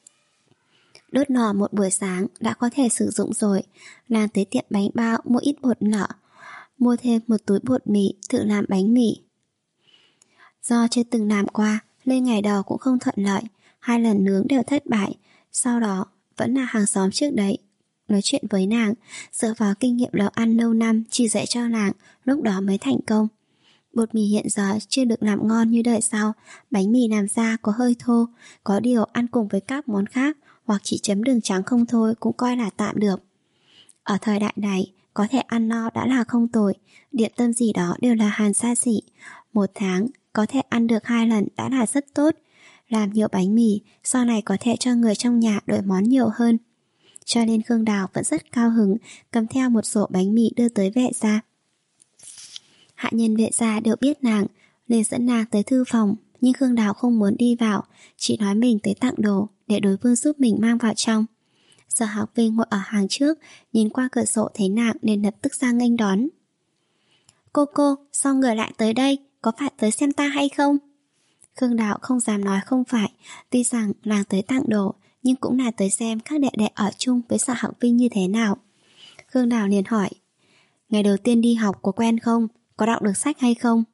Đốt lò một buổi sáng đã có thể sử dụng rồi, nàng tới tiệm bánh bao mua ít bột nở, mua thêm một túi bột mì tự làm bánh mì. Do chưa từng làm qua, lên ngày đầu cũng không thuận lợi, hai lần nướng đều thất bại. Sau đó vẫn là hàng xóm trước đấy nói chuyện với nàng, dựa vào kinh nghiệm nấu ăn lâu năm chỉ dạy cho nàng, lúc đó mới thành công. Bột mì hiện giờ chưa được làm ngon như đời sau, bánh mì làm ra có hơi thô, có điều ăn cùng với các món khác hoặc chỉ chấm đường trắng không thôi cũng coi là tạm được. Ở thời đại này, có thể ăn no đã là không tồi, điểm tâm gì đó đều là hàng xa xỉ. Một tháng có thể ăn được hai lần đã là rất tốt. Làm nhiều bánh mì, sau này có thể cho người trong nhà đổi món nhiều hơn. Cho nên Khương Đào vẫn rất cao hứng, cầm theo một rổ bánh mì đưa tới vệ gia. Hạ nhân vệ gia đều biết nàng, nên dẫn nàng tới thư phòng, nhưng Khương Đào không muốn đi vào, chỉ nói mình tới tặng đồ để đối phương giúp mình mang vào trong. Sở Hạc Vinh ngồi ở hàng trước, nhìn qua cửa sổ thấy nàng nên lập tức ra nghênh đón. Cô cô, sao người lại tới đây, có phải tới xem ta hay không? Khương Đào không dám nói không phải, tuy rằng nàng tới tặng đồ, nhưng cũng là tới xem các đệ đệ ở chung với Sở Hạc Vinh như thế nào. Khương Đào liền hỏi, ngày đầu tiên đi học có quen không, có đọc được sách hay không?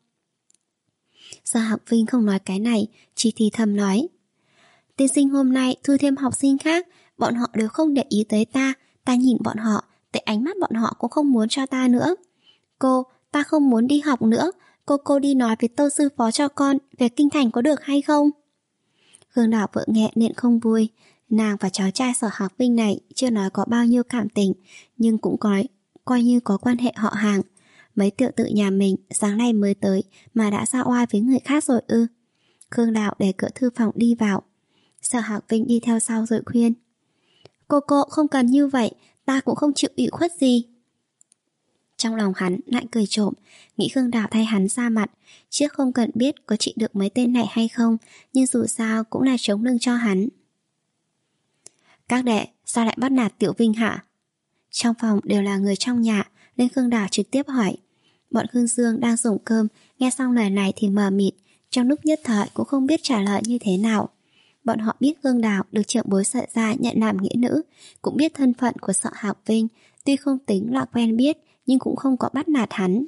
Sở Hạc Vinh không nói cái này, chỉ thì thầm nói, tiên sinh hôm nay thu thêm học sinh khác, bọn họ đều không để ý tới ta, ta nhìn bọn họ, tới ánh mắt bọn họ cũng không muốn cho ta nữa. Cô, ta không muốn đi học nữa, cô cô đi nói với Tô sư phó cho con về kinh thành có được hay không? Khương Đào vợ nghe nên không vui, nàng và cháu trai Sở Hạc Vinh này chưa nói có bao nhiêu cảm tình, nhưng cũng có, coi như có quan hệ họ hàng. Mấy tiểu tự nhà mình sáng nay mới tới mà đã ra oai với người khác rồi ư? Khương Đào để cửa thư phòng đi vào. Sở Hạc Vinh đi theo sau rồi khuyên, cô cô không cần như vậy, ta cũng không chịu ủy khuất gì. Trong lòng hắn lại cười trộm, nghĩ Khương Đào thay hắn ra mặt, trước không cần biết có trị được mấy tên này hay không, nhưng dù sao cũng là chống lưng cho hắn. Các đệ, sao lại bắt nạt Tiểu Vinh hả? Trong phòng đều là người trong nhà, nên Khương Đào trực tiếp hỏi. Bọn Khương Dương đang dùng cơm, nghe xong lời này thì mờ mịt, trong lúc nhất thời cũng không biết trả lời như thế nào. Bọn họ biết Khương Đào được trưởng bối Sở gia nhận làm nghĩa nữ, cũng biết thân phận của Sở Hạc Vinh, tuy không tính là quen biết, nhưng cũng không có bắt nạt hắn.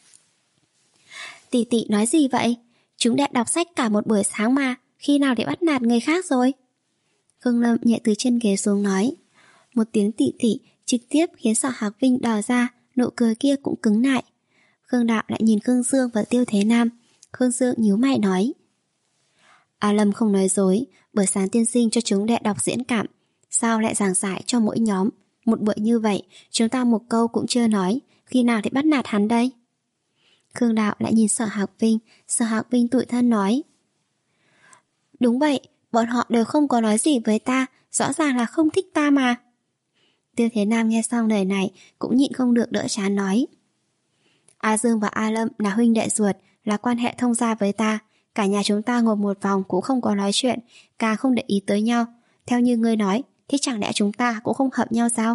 Tỷ tỷ nói gì vậy? Chúng đệ đọc sách cả một buổi sáng mà, khi nào để bắt nạt người khác rồi? Khương Lâm nhẹ từ trên ghế xuống nói. Một tiếng tỷ tỷ trực tiếp khiến Sở Hạc Vinh đỏ ra, nụ cười kia cũng cứng lại. Khương Đạo lại nhìn Khương Dương và Tiêu Thế Nam. Khương Dương nhíu mày nói, A Lâm không nói dối, buổi sáng tiên sinh cho chúng đệ đọc diễn cảm, sao lại giảng giải cho mỗi nhóm? Một buổi như vậy, chúng ta một câu cũng chưa nói, khi nào thì bắt nạt hắn đây? Khương Đạo lại nhìn Sở Hạc Vinh, Sở Hạc Vinh tủi thân nói, đúng vậy, bọn họ đều không có nói gì với ta, rõ ràng là không thích ta mà. Tiêu Thế Nam nghe xong lời này cũng nhịn không được đỡ chán nói, A Dương và A Lâm là huynh đệ ruột, là quan hệ thông gia với ta, cả nhà chúng ta ngồi một vòng cũng không có nói chuyện, càng không để ý tới nhau. Theo như ngươi nói, thì chẳng lẽ chúng ta cũng không hợp nhau sao?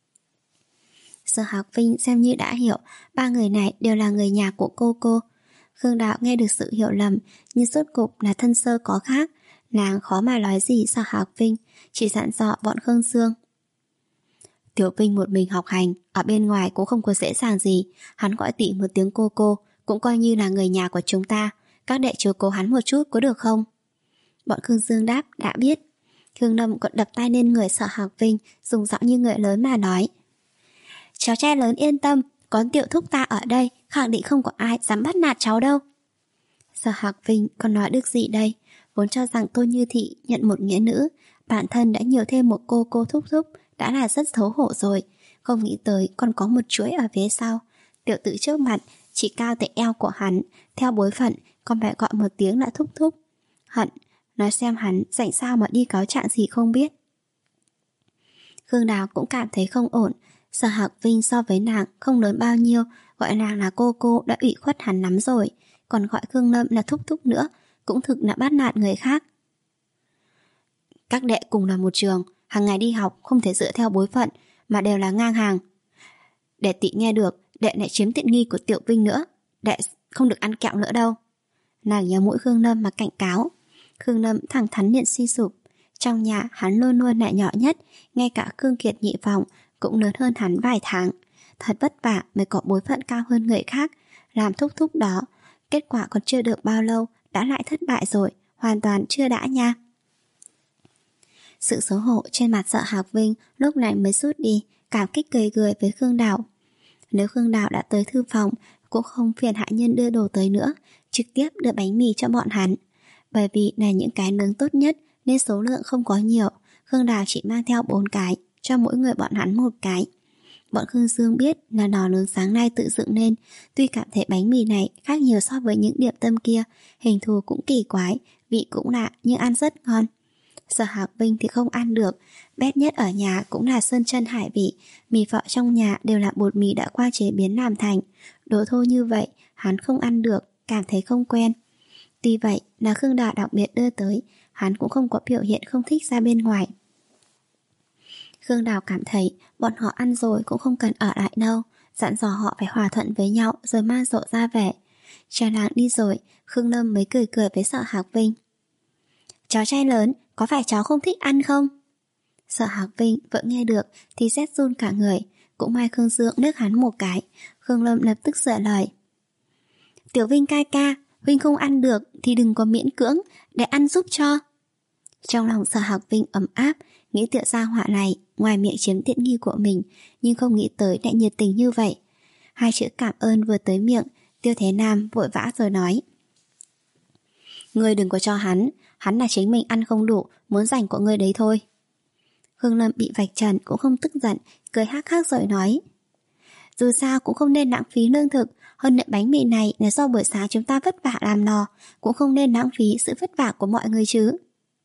Sở Hạc Vinh xem như đã hiểu, ba người này đều là người nhà của cô cô. Khương Đạo nghe được sự hiểu lầm, nhưng rốt cục là thân sơ có khác. Nàng khó mà nói gì Sở Hạc Vinh, chỉ dặn dò bọn Khương Dương. Tiểu Vinh một mình học hành, ở bên ngoài cũng không có dễ dàng gì. Hắn gọi tỷ một tiếng cô cô, cũng coi như là người nhà của chúng ta. Các đệ chiếu cố hắn một chút có được không? Bọn Khương Dương đáp đã biết. Khương Lâm còn đập tay lên người Sở Hạc Vinh, dùng giọng như người lớn mà nói. Cháu trai lớn yên tâm, có tiểu thúc ta ở đây, khẳng định không có ai dám bắt nạt cháu đâu. Sở Hạc Vinh còn nói được gì đây? Vốn cho rằng Tô Như Thị nhận một nghĩa nữ, bản thân đã nhiều thêm một cô cô thúc thúc, đã là rất xấu hổ rồi. Không nghĩ tới còn có một chuỗi ở phía sau. Tiểu tử trước mặt chỉ cao tới eo của hắn, theo bối phận còn phải gọi một tiếng là thúc thúc. Hận, nói xem hắn rảnh sao mà đi cáo trạng gì không biết. Khương Đào cũng cảm thấy không ổn. Sở Hạc Vinh so với nàng không lớn bao nhiêu, gọi nàng là cô cô đã ủy khuất hắn lắm rồi, còn gọi Khương Lâm là thúc thúc nữa, cũng thực là bắt nạt người khác. Các đệ cùng là một trường, hàng ngày đi học không thể dựa theo bối phận, mà đều là ngang hàng. Đệ tỷ nghe được, đệ lại chiếm tiện nghi của Tiểu Vinh nữa, đệ không được ăn kẹo nữa đâu. Nàng nhớ mũi Khương Lâm mà cảnh cáo. Khương Lâm thẳng thắn liền suy sụp. Trong nhà hắn luôn luôn là nhỏ nhất, ngay cả Khương Kiệt nhị phòng cũng lớn hơn hắn vài tháng. Thật vất vả mới có bối phận cao hơn người khác, làm thúc thúc đó. Kết quả còn chưa được bao lâu đã lại thất bại rồi, hoàn toàn chưa đã nha. Sự xấu hổ trên mặt Sở Hạc Vinh lúc này mới rút đi, cảm kích cười cười với Khương Đào. Nếu Khương Đào đã tới thư phòng, cũng không phiền hạ nhân đưa đồ tới nữa, trực tiếp đưa bánh mì cho bọn hắn. Bởi vì là những cái nướng tốt nhất nên số lượng không có nhiều, Khương Đào chỉ mang theo bốn cái, cho mỗi người bọn hắn một cái. Bọn Khương Dương biết là lò nướng sáng nay tự dựng nên, tuy cảm thấy bánh mì này khác nhiều so với những điểm tâm kia, hình thù cũng kỳ quái, vị cũng lạ nhưng ăn rất ngon. Sở Hạc Vinh thì không ăn được, bét nhất ở nhà cũng là sơn chân hải vị, mì phở trong nhà đều là bột mì đã qua chế biến làm thành. Đồ thô như vậy, hắn không ăn được, cảm thấy không quen. Tuy vậy, là Khương Đào đặc biệt đưa tới, hắn cũng không có biểu hiện không thích ra bên ngoài. Khương Đào cảm thấy bọn họ ăn rồi cũng không cần ở lại đâu, dặn dò họ phải hòa thuận với nhau rồi mang rộ ra về. Cha làng đi rồi, Khương Lâm mới cười cười với Sở Hạc Vinh. Cháu trai lớn, có phải cháu không thích ăn không? Sở Hạc Vinh vẫn nghe được thì rét run cả người, cũng may Khương Dương liếc hắn một cái. Khương Lâm lập tức sửa lời. Tiểu Vinh ca ca, Huynh không ăn được thì đừng có miễn cưỡng, để ăn giúp cho. Trong lòng Sở Hạc Vinh ấm áp, nghĩ tiểu gia họa này ngoài miệng chiếm tiện nghi của mình, nhưng không nghĩ tới lại nhiệt tình như vậy. Hai chữ cảm ơn vừa tới miệng, Tiêu Thế Nam vội vã rồi nói. Ngươi đừng có cho hắn, hắn là chính mình ăn không đủ, muốn dành của ngươi đấy thôi. Khương Lâm bị vạch trần cũng không tức giận, cười hắc hắc rồi nói. Dù sao cũng không nên lãng phí lương thực, hơn nữa bánh mì này là do buổi sáng chúng ta vất vả làm lò, cũng không nên lãng phí sự vất vả của mọi người chứ.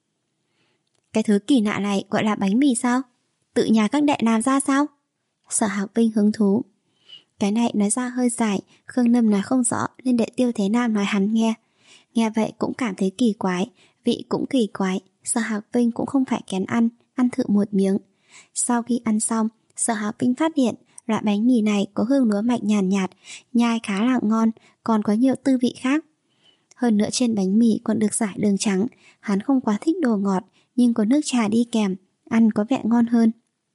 Cái thứ kỳ lạ này gọi là bánh mì sao? Tự nhà các đệ làm ra sao? Sở Hạc Vinh hứng thú. Cái này nói ra hơi dài, Khương Lâm nói không rõ nên để Tiêu Thế Nam nói hắn nghe. Nghe vậy cũng cảm thấy kỳ quái, vị cũng kỳ quái. Sở Hạc Vinh cũng không phải kén ăn, ăn thử một miếng. Sau khi ăn xong, Sở Hạc Vinh phát hiện loại bánh mì này có hương lúa mạch nhàn nhạt, nhạt, nhai khá là ngon, còn có nhiều tư vị khác. Hơn nữa trên bánh mì còn được rải đường trắng, hắn không quá thích đồ ngọt, nhưng có nước trà đi kèm, ăn có vẻ ngon hơn.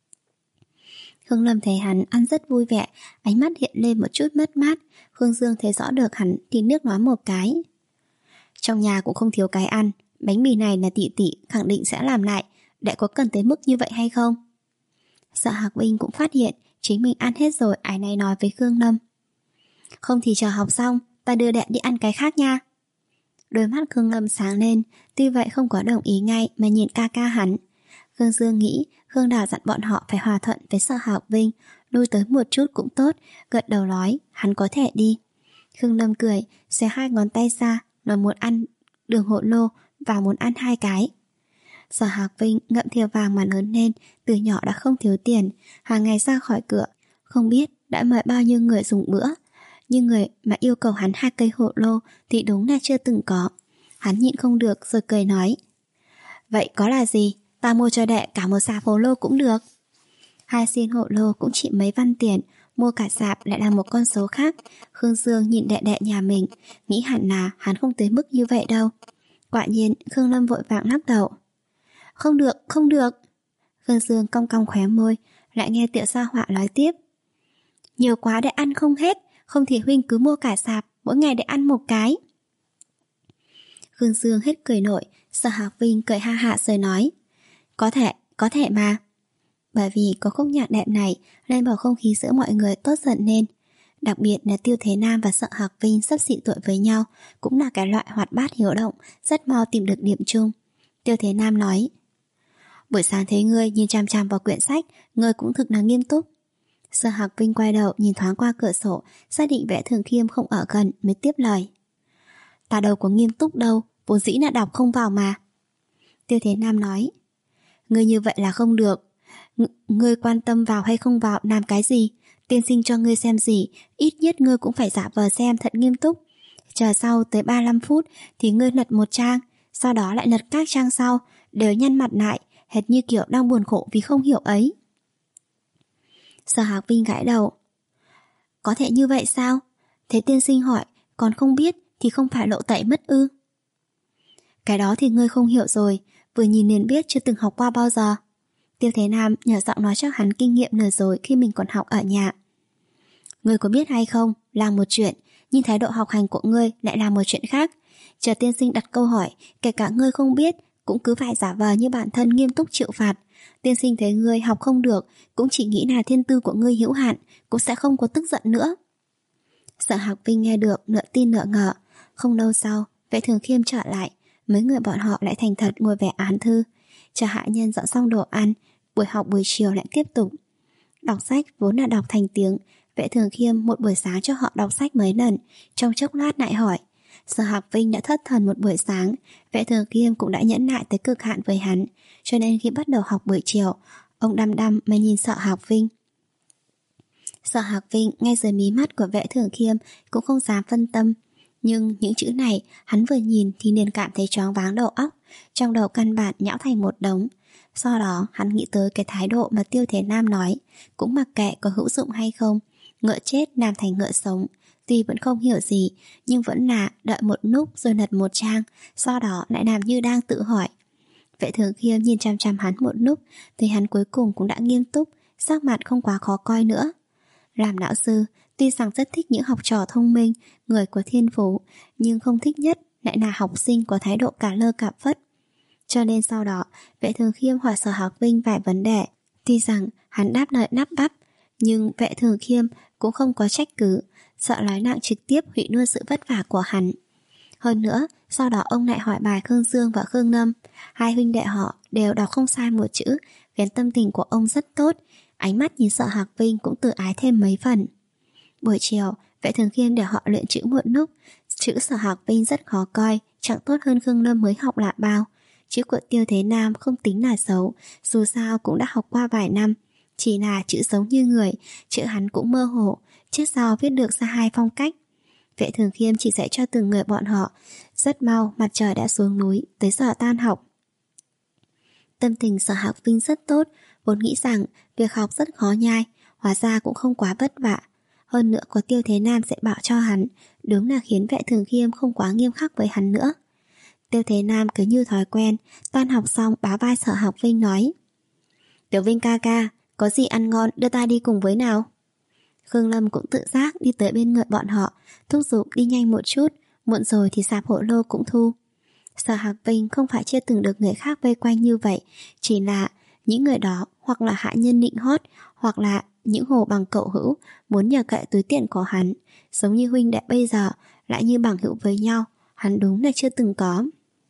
Khương Lâm thấy hắn ăn rất vui vẻ, ánh mắt hiện lên một chút mất mát. Khương Dương thấy rõ được hắn thì nước nói một cái. Trong nhà cũng không thiếu cái ăn, bánh mì này là tỷ tỷ khẳng định sẽ làm lại, đệ có cần tới mức như vậy hay không? Sở Hạc Vinh cũng phát hiện chính mình ăn hết rồi, ái này nói với Khương Lâm. Không thì chờ học xong, ta đưa đệ đi ăn cái khác nha. Đôi mắt Khương Lâm sáng lên, tuy vậy không có đồng ý ngay mà nhìn ca ca hắn. Khương Dương nghĩ Khương Đào dặn bọn họ phải hòa thuận với Sở Hạc Vinh, lui tới một chút cũng tốt, gật đầu nói hắn có thể đi. Khương Lâm cười, xé hai ngón tay ra, nói muốn ăn đường hộ lô và muốn ăn hai cái. Sở Hạc Vinh ngậm thìa vàng mà lớn lên, từ nhỏ đã không thiếu tiền, hàng ngày ra khỏi cửa, không biết đã mời bao nhiêu người dùng bữa. Nhưng người mà yêu cầu hắn hai cây hộ lô thì đúng là chưa từng có. Hắn nhịn không được rồi cười nói. Vậy có là gì, ta mua cho đệ cả một sạp hộ lô cũng được. Hai xiên hộ lô cũng chỉ mấy văn tiền, mua cả sạp lại là một con số khác. Khương Dương nhìn đệ đệ nhà mình, nghĩ hẳn là hắn không tới mức như vậy đâu. Quả nhiên Khương Lâm vội vàng lắc đầu. Không được, không được. Khương Dương cong cong khóe môi, lại nghe Tiểu Sa Họa nói tiếp. Nhiều quá để ăn không hết, không thì huynh cứ mua cả sạp, mỗi ngày để ăn một cái. Khương Dương hết cười nổi, Sở Hạc Vinh cười ha hạ rồi nói. Có thể, có thể mà. Bởi vì có khúc nhạc đẹp này nên bầu không khí giữa mọi người tốt dần lên. Đặc biệt là Tiêu Thế Nam và Sở Hạc Vinh sắp xỉ tuổi với nhau, cũng là cái loại hoạt bát hiếu động, rất mau tìm được điểm chung. Tiêu Thế Nam nói. Buổi sáng thấy ngươi nhìn chằm chằm vào quyển sách, ngươi cũng thực là nghiêm túc. Sở Hạc Vinh quay đầu nhìn thoáng qua cửa sổ, xác định Vẽ Thường Khiêm không ở gần mới tiếp lời. Ta đâu có nghiêm túc đâu, vốn dĩ là đọc không vào mà. Tiêu Thế Nam nói. Ngươi như vậy là không được. Ng- Ngươi quan tâm vào hay không vào làm cái gì? Tiên sinh cho ngươi xem gì, ít nhất ngươi cũng phải giả vờ xem thật nghiêm túc. Chờ sau tới ba mươi lăm phút thì ngươi lật một trang, sau đó lại lật các trang sau, đều nhăn mặt lại, hệt như kiểu đang buồn khổ vì không hiểu ấy. Sở Hạc Vinh gãi đầu. Có thể như vậy sao? Thế tiên sinh hỏi, còn không biết thì không phải lộ tẩy mất ư? Cái đó thì ngươi không hiểu rồi, vừa nhìn liền biết chưa từng học qua bao giờ. Tiêu Thế Nam nhỏ giọng nói cho hắn kinh nghiệm lừa dối khi mình còn học ở nhà. Ngươi có biết hay không, là một chuyện, nhưng thái độ học hành của ngươi lại là một chuyện khác. Chờ tiên sinh đặt câu hỏi, kể cả ngươi không biết, cũng cứ phải giả vờ như bản thân nghiêm túc chịu phạt. Tiên sinh thấy ngươi học không được, cũng chỉ nghĩ là thiên tư của ngươi hữu hạn, cũng sẽ không có tức giận nữa. Sở Hạc Vinh nghe được, nửa tin nửa ngờ. Không lâu sau, Vệ Thường Khiêm trở lại, mấy người bọn họ lại thành thật ngồi vẽ án thư. Chờ hạ nhân dọn xong đồ ăn, buổi học buổi chiều lại tiếp tục. Đọc sách vốn là đọc thành tiếng, Vệ Thường Khiêm một buổi sáng cho họ đọc sách mấy lần, trong chốc lát lại hỏi. Sở Hạc Vinh đã thất thần một buổi sáng, Vệ Thường Khiêm cũng đã nhẫn nại tới cực hạn với hắn, cho nên khi bắt đầu học buổi chiều, ông đăm đăm mới nhìn Sở Hạc Vinh. Sở Hạc Vinh ngay dưới mí mắt của Vệ Thường Khiêm cũng không dám phân tâm, nhưng những chữ này hắn vừa nhìn thì liền cảm thấy choáng váng đầu óc, trong đầu căn bản nhão thành một đống. Sau đó hắn nghĩ tới cái thái độ mà Tiêu Thế Nam nói, cũng mặc kệ có hữu dụng hay không, ngựa chết làm thành ngựa sống. Tuy vẫn không hiểu gì, nhưng vẫn là đợi một nút rồi lật một trang, sau đó lại làm như đang tự hỏi. Vệ Thường Khiêm nhìn chăm chăm hắn một lúc, thì hắn cuối cùng cũng đã nghiêm túc, sắc mặt không quá khó coi nữa. Làm lão sư, tuy rằng rất thích những học trò thông minh, người của thiên phú, nhưng không thích nhất lại là học sinh có thái độ cả lơ cả phất. Cho nên sau đó, Vệ Thường Khiêm hỏi Sở Hạc Vinh vài vấn đề. Tuy rằng hắn đáp lời đáp bắp, nhưng Vệ Thường Khiêm cũng không có trách cứ, sợ nói nặng trực tiếp hủy luôn sự vất vả của hắn. Hơn nữa, sau đó ông lại hỏi bài Khương Dương và Khương Lâm. Hai huynh đệ họ đều đọc không sai một chữ, khiến tâm tình của ông rất tốt. Ánh mắt nhìn Sở Hạc Vinh cũng tự ái thêm mấy phần. Buổi chiều, Vệ Thường Khiêm để họ luyện chữ một lúc. Chữ Sở Hạc Vinh rất khó coi, chẳng tốt hơn Khương Lâm mới học lạ bao. Chữ của Tiêu Thế Nam không tính là xấu, dù sao cũng đã học qua vài năm. Chỉ là chữ giống như người, chữ hắn cũng mơ hồ, trước sau viết được ra hai phong cách. Vệ Thường Khiêm chỉ dạy cho từng người bọn họ. Rất mau mặt trời đã xuống núi, tới giờ tan học. Tâm tình Sở Hạc Vinh rất tốt, vốn nghĩ rằng việc học rất khó nhai, hóa ra cũng không quá vất vả. Hơn nữa có Tiêu Thế Nam sẽ bảo cho hắn, đúng là khiến Vệ Thường Khiêm không quá nghiêm khắc với hắn nữa. Tiêu Thế Nam cứ như thói quen, tan học xong bá vai Sở Hạc Vinh nói: Tiểu Vinh ca ca, có gì ăn ngon đưa ta đi cùng với nào. Khương Lâm cũng tự giác đi tới bên người bọn họ, thúc giục đi nhanh một chút, muộn rồi thì sạp hổ lô cũng thu. Sở Hạc Vinh không phải chưa từng được người khác vây quanh như vậy, chỉ là những người đó hoặc là hạ nhân nịnh hót, hoặc là những hồ bằng cậu hữu muốn nhờ cậy túi tiền của hắn, giống như huynh đệ bây giờ lại như bằng hữu với nhau, hắn đúng là chưa từng có.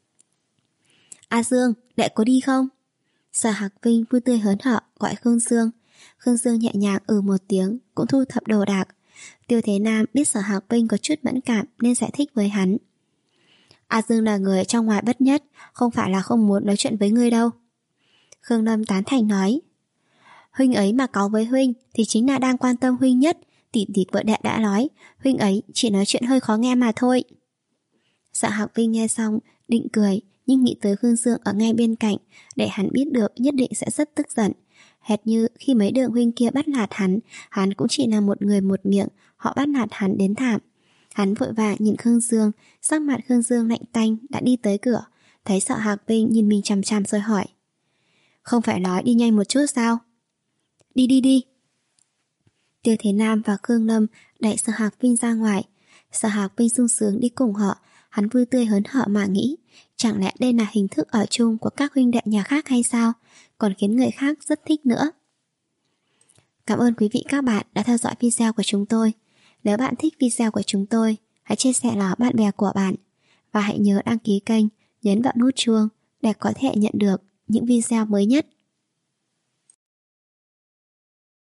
A Dương, đệ có đi không? Sở Hạc Vinh vui tươi hớn hở gọi Khương Dương. Khương Dương nhẹ nhàng ừ một tiếng, cũng thu thập đồ đạc. Tiêu Thế Nam biết Sở Hạc Vinh có chút mẫn cảm nên giải thích với hắn. A Dương là người trong ngoài bất nhất, không phải là không muốn nói chuyện với ngươi đâu. Khương Lâm tán thành nói: Huynh ấy mà cáu với huynh thì chính là đang quan tâm huynh nhất. Tỷ tỷ vợ đệ đã nói, huynh ấy chỉ nói chuyện hơi khó nghe mà thôi. Sở Hạc Vinh nghe xong định cười, nhưng nghĩ tới Khương Dương ở ngay bên cạnh, để hắn biết được nhất định sẽ rất tức giận. Hệt như khi mấy đường huynh kia bắt nạt hắn, hắn cũng chỉ là một người một miệng, họ bắt nạt hắn đến thảm. Hắn vội vàng nhìn Khương Dương, sắc mặt Khương Dương lạnh tanh đã đi tới cửa, thấy Sở Hạc Vinh nhìn mình chằm chằm rồi hỏi: Không phải nói đi nhanh một chút sao? Đi đi đi. Tiêu Thế Nam và Khương Lâm đẩy Sở Hạc Vinh ra ngoài. Sở Hạc Vinh sung sướng đi cùng họ, hắn vui tươi hớn hở mà nghĩ, chẳng lẽ đây là hình thức ở chung của các huynh đệ nhà khác hay sao, còn khiến người khác rất thích nữa. Cảm ơn quý vị các bạn đã theo dõi video của chúng tôi. Nếu bạn thích video của chúng tôi, hãy chia sẻ nó bạn bè của bạn và hãy nhớ đăng ký kênh, nhấn vào nút chuông để có thể nhận được những video mới nhất.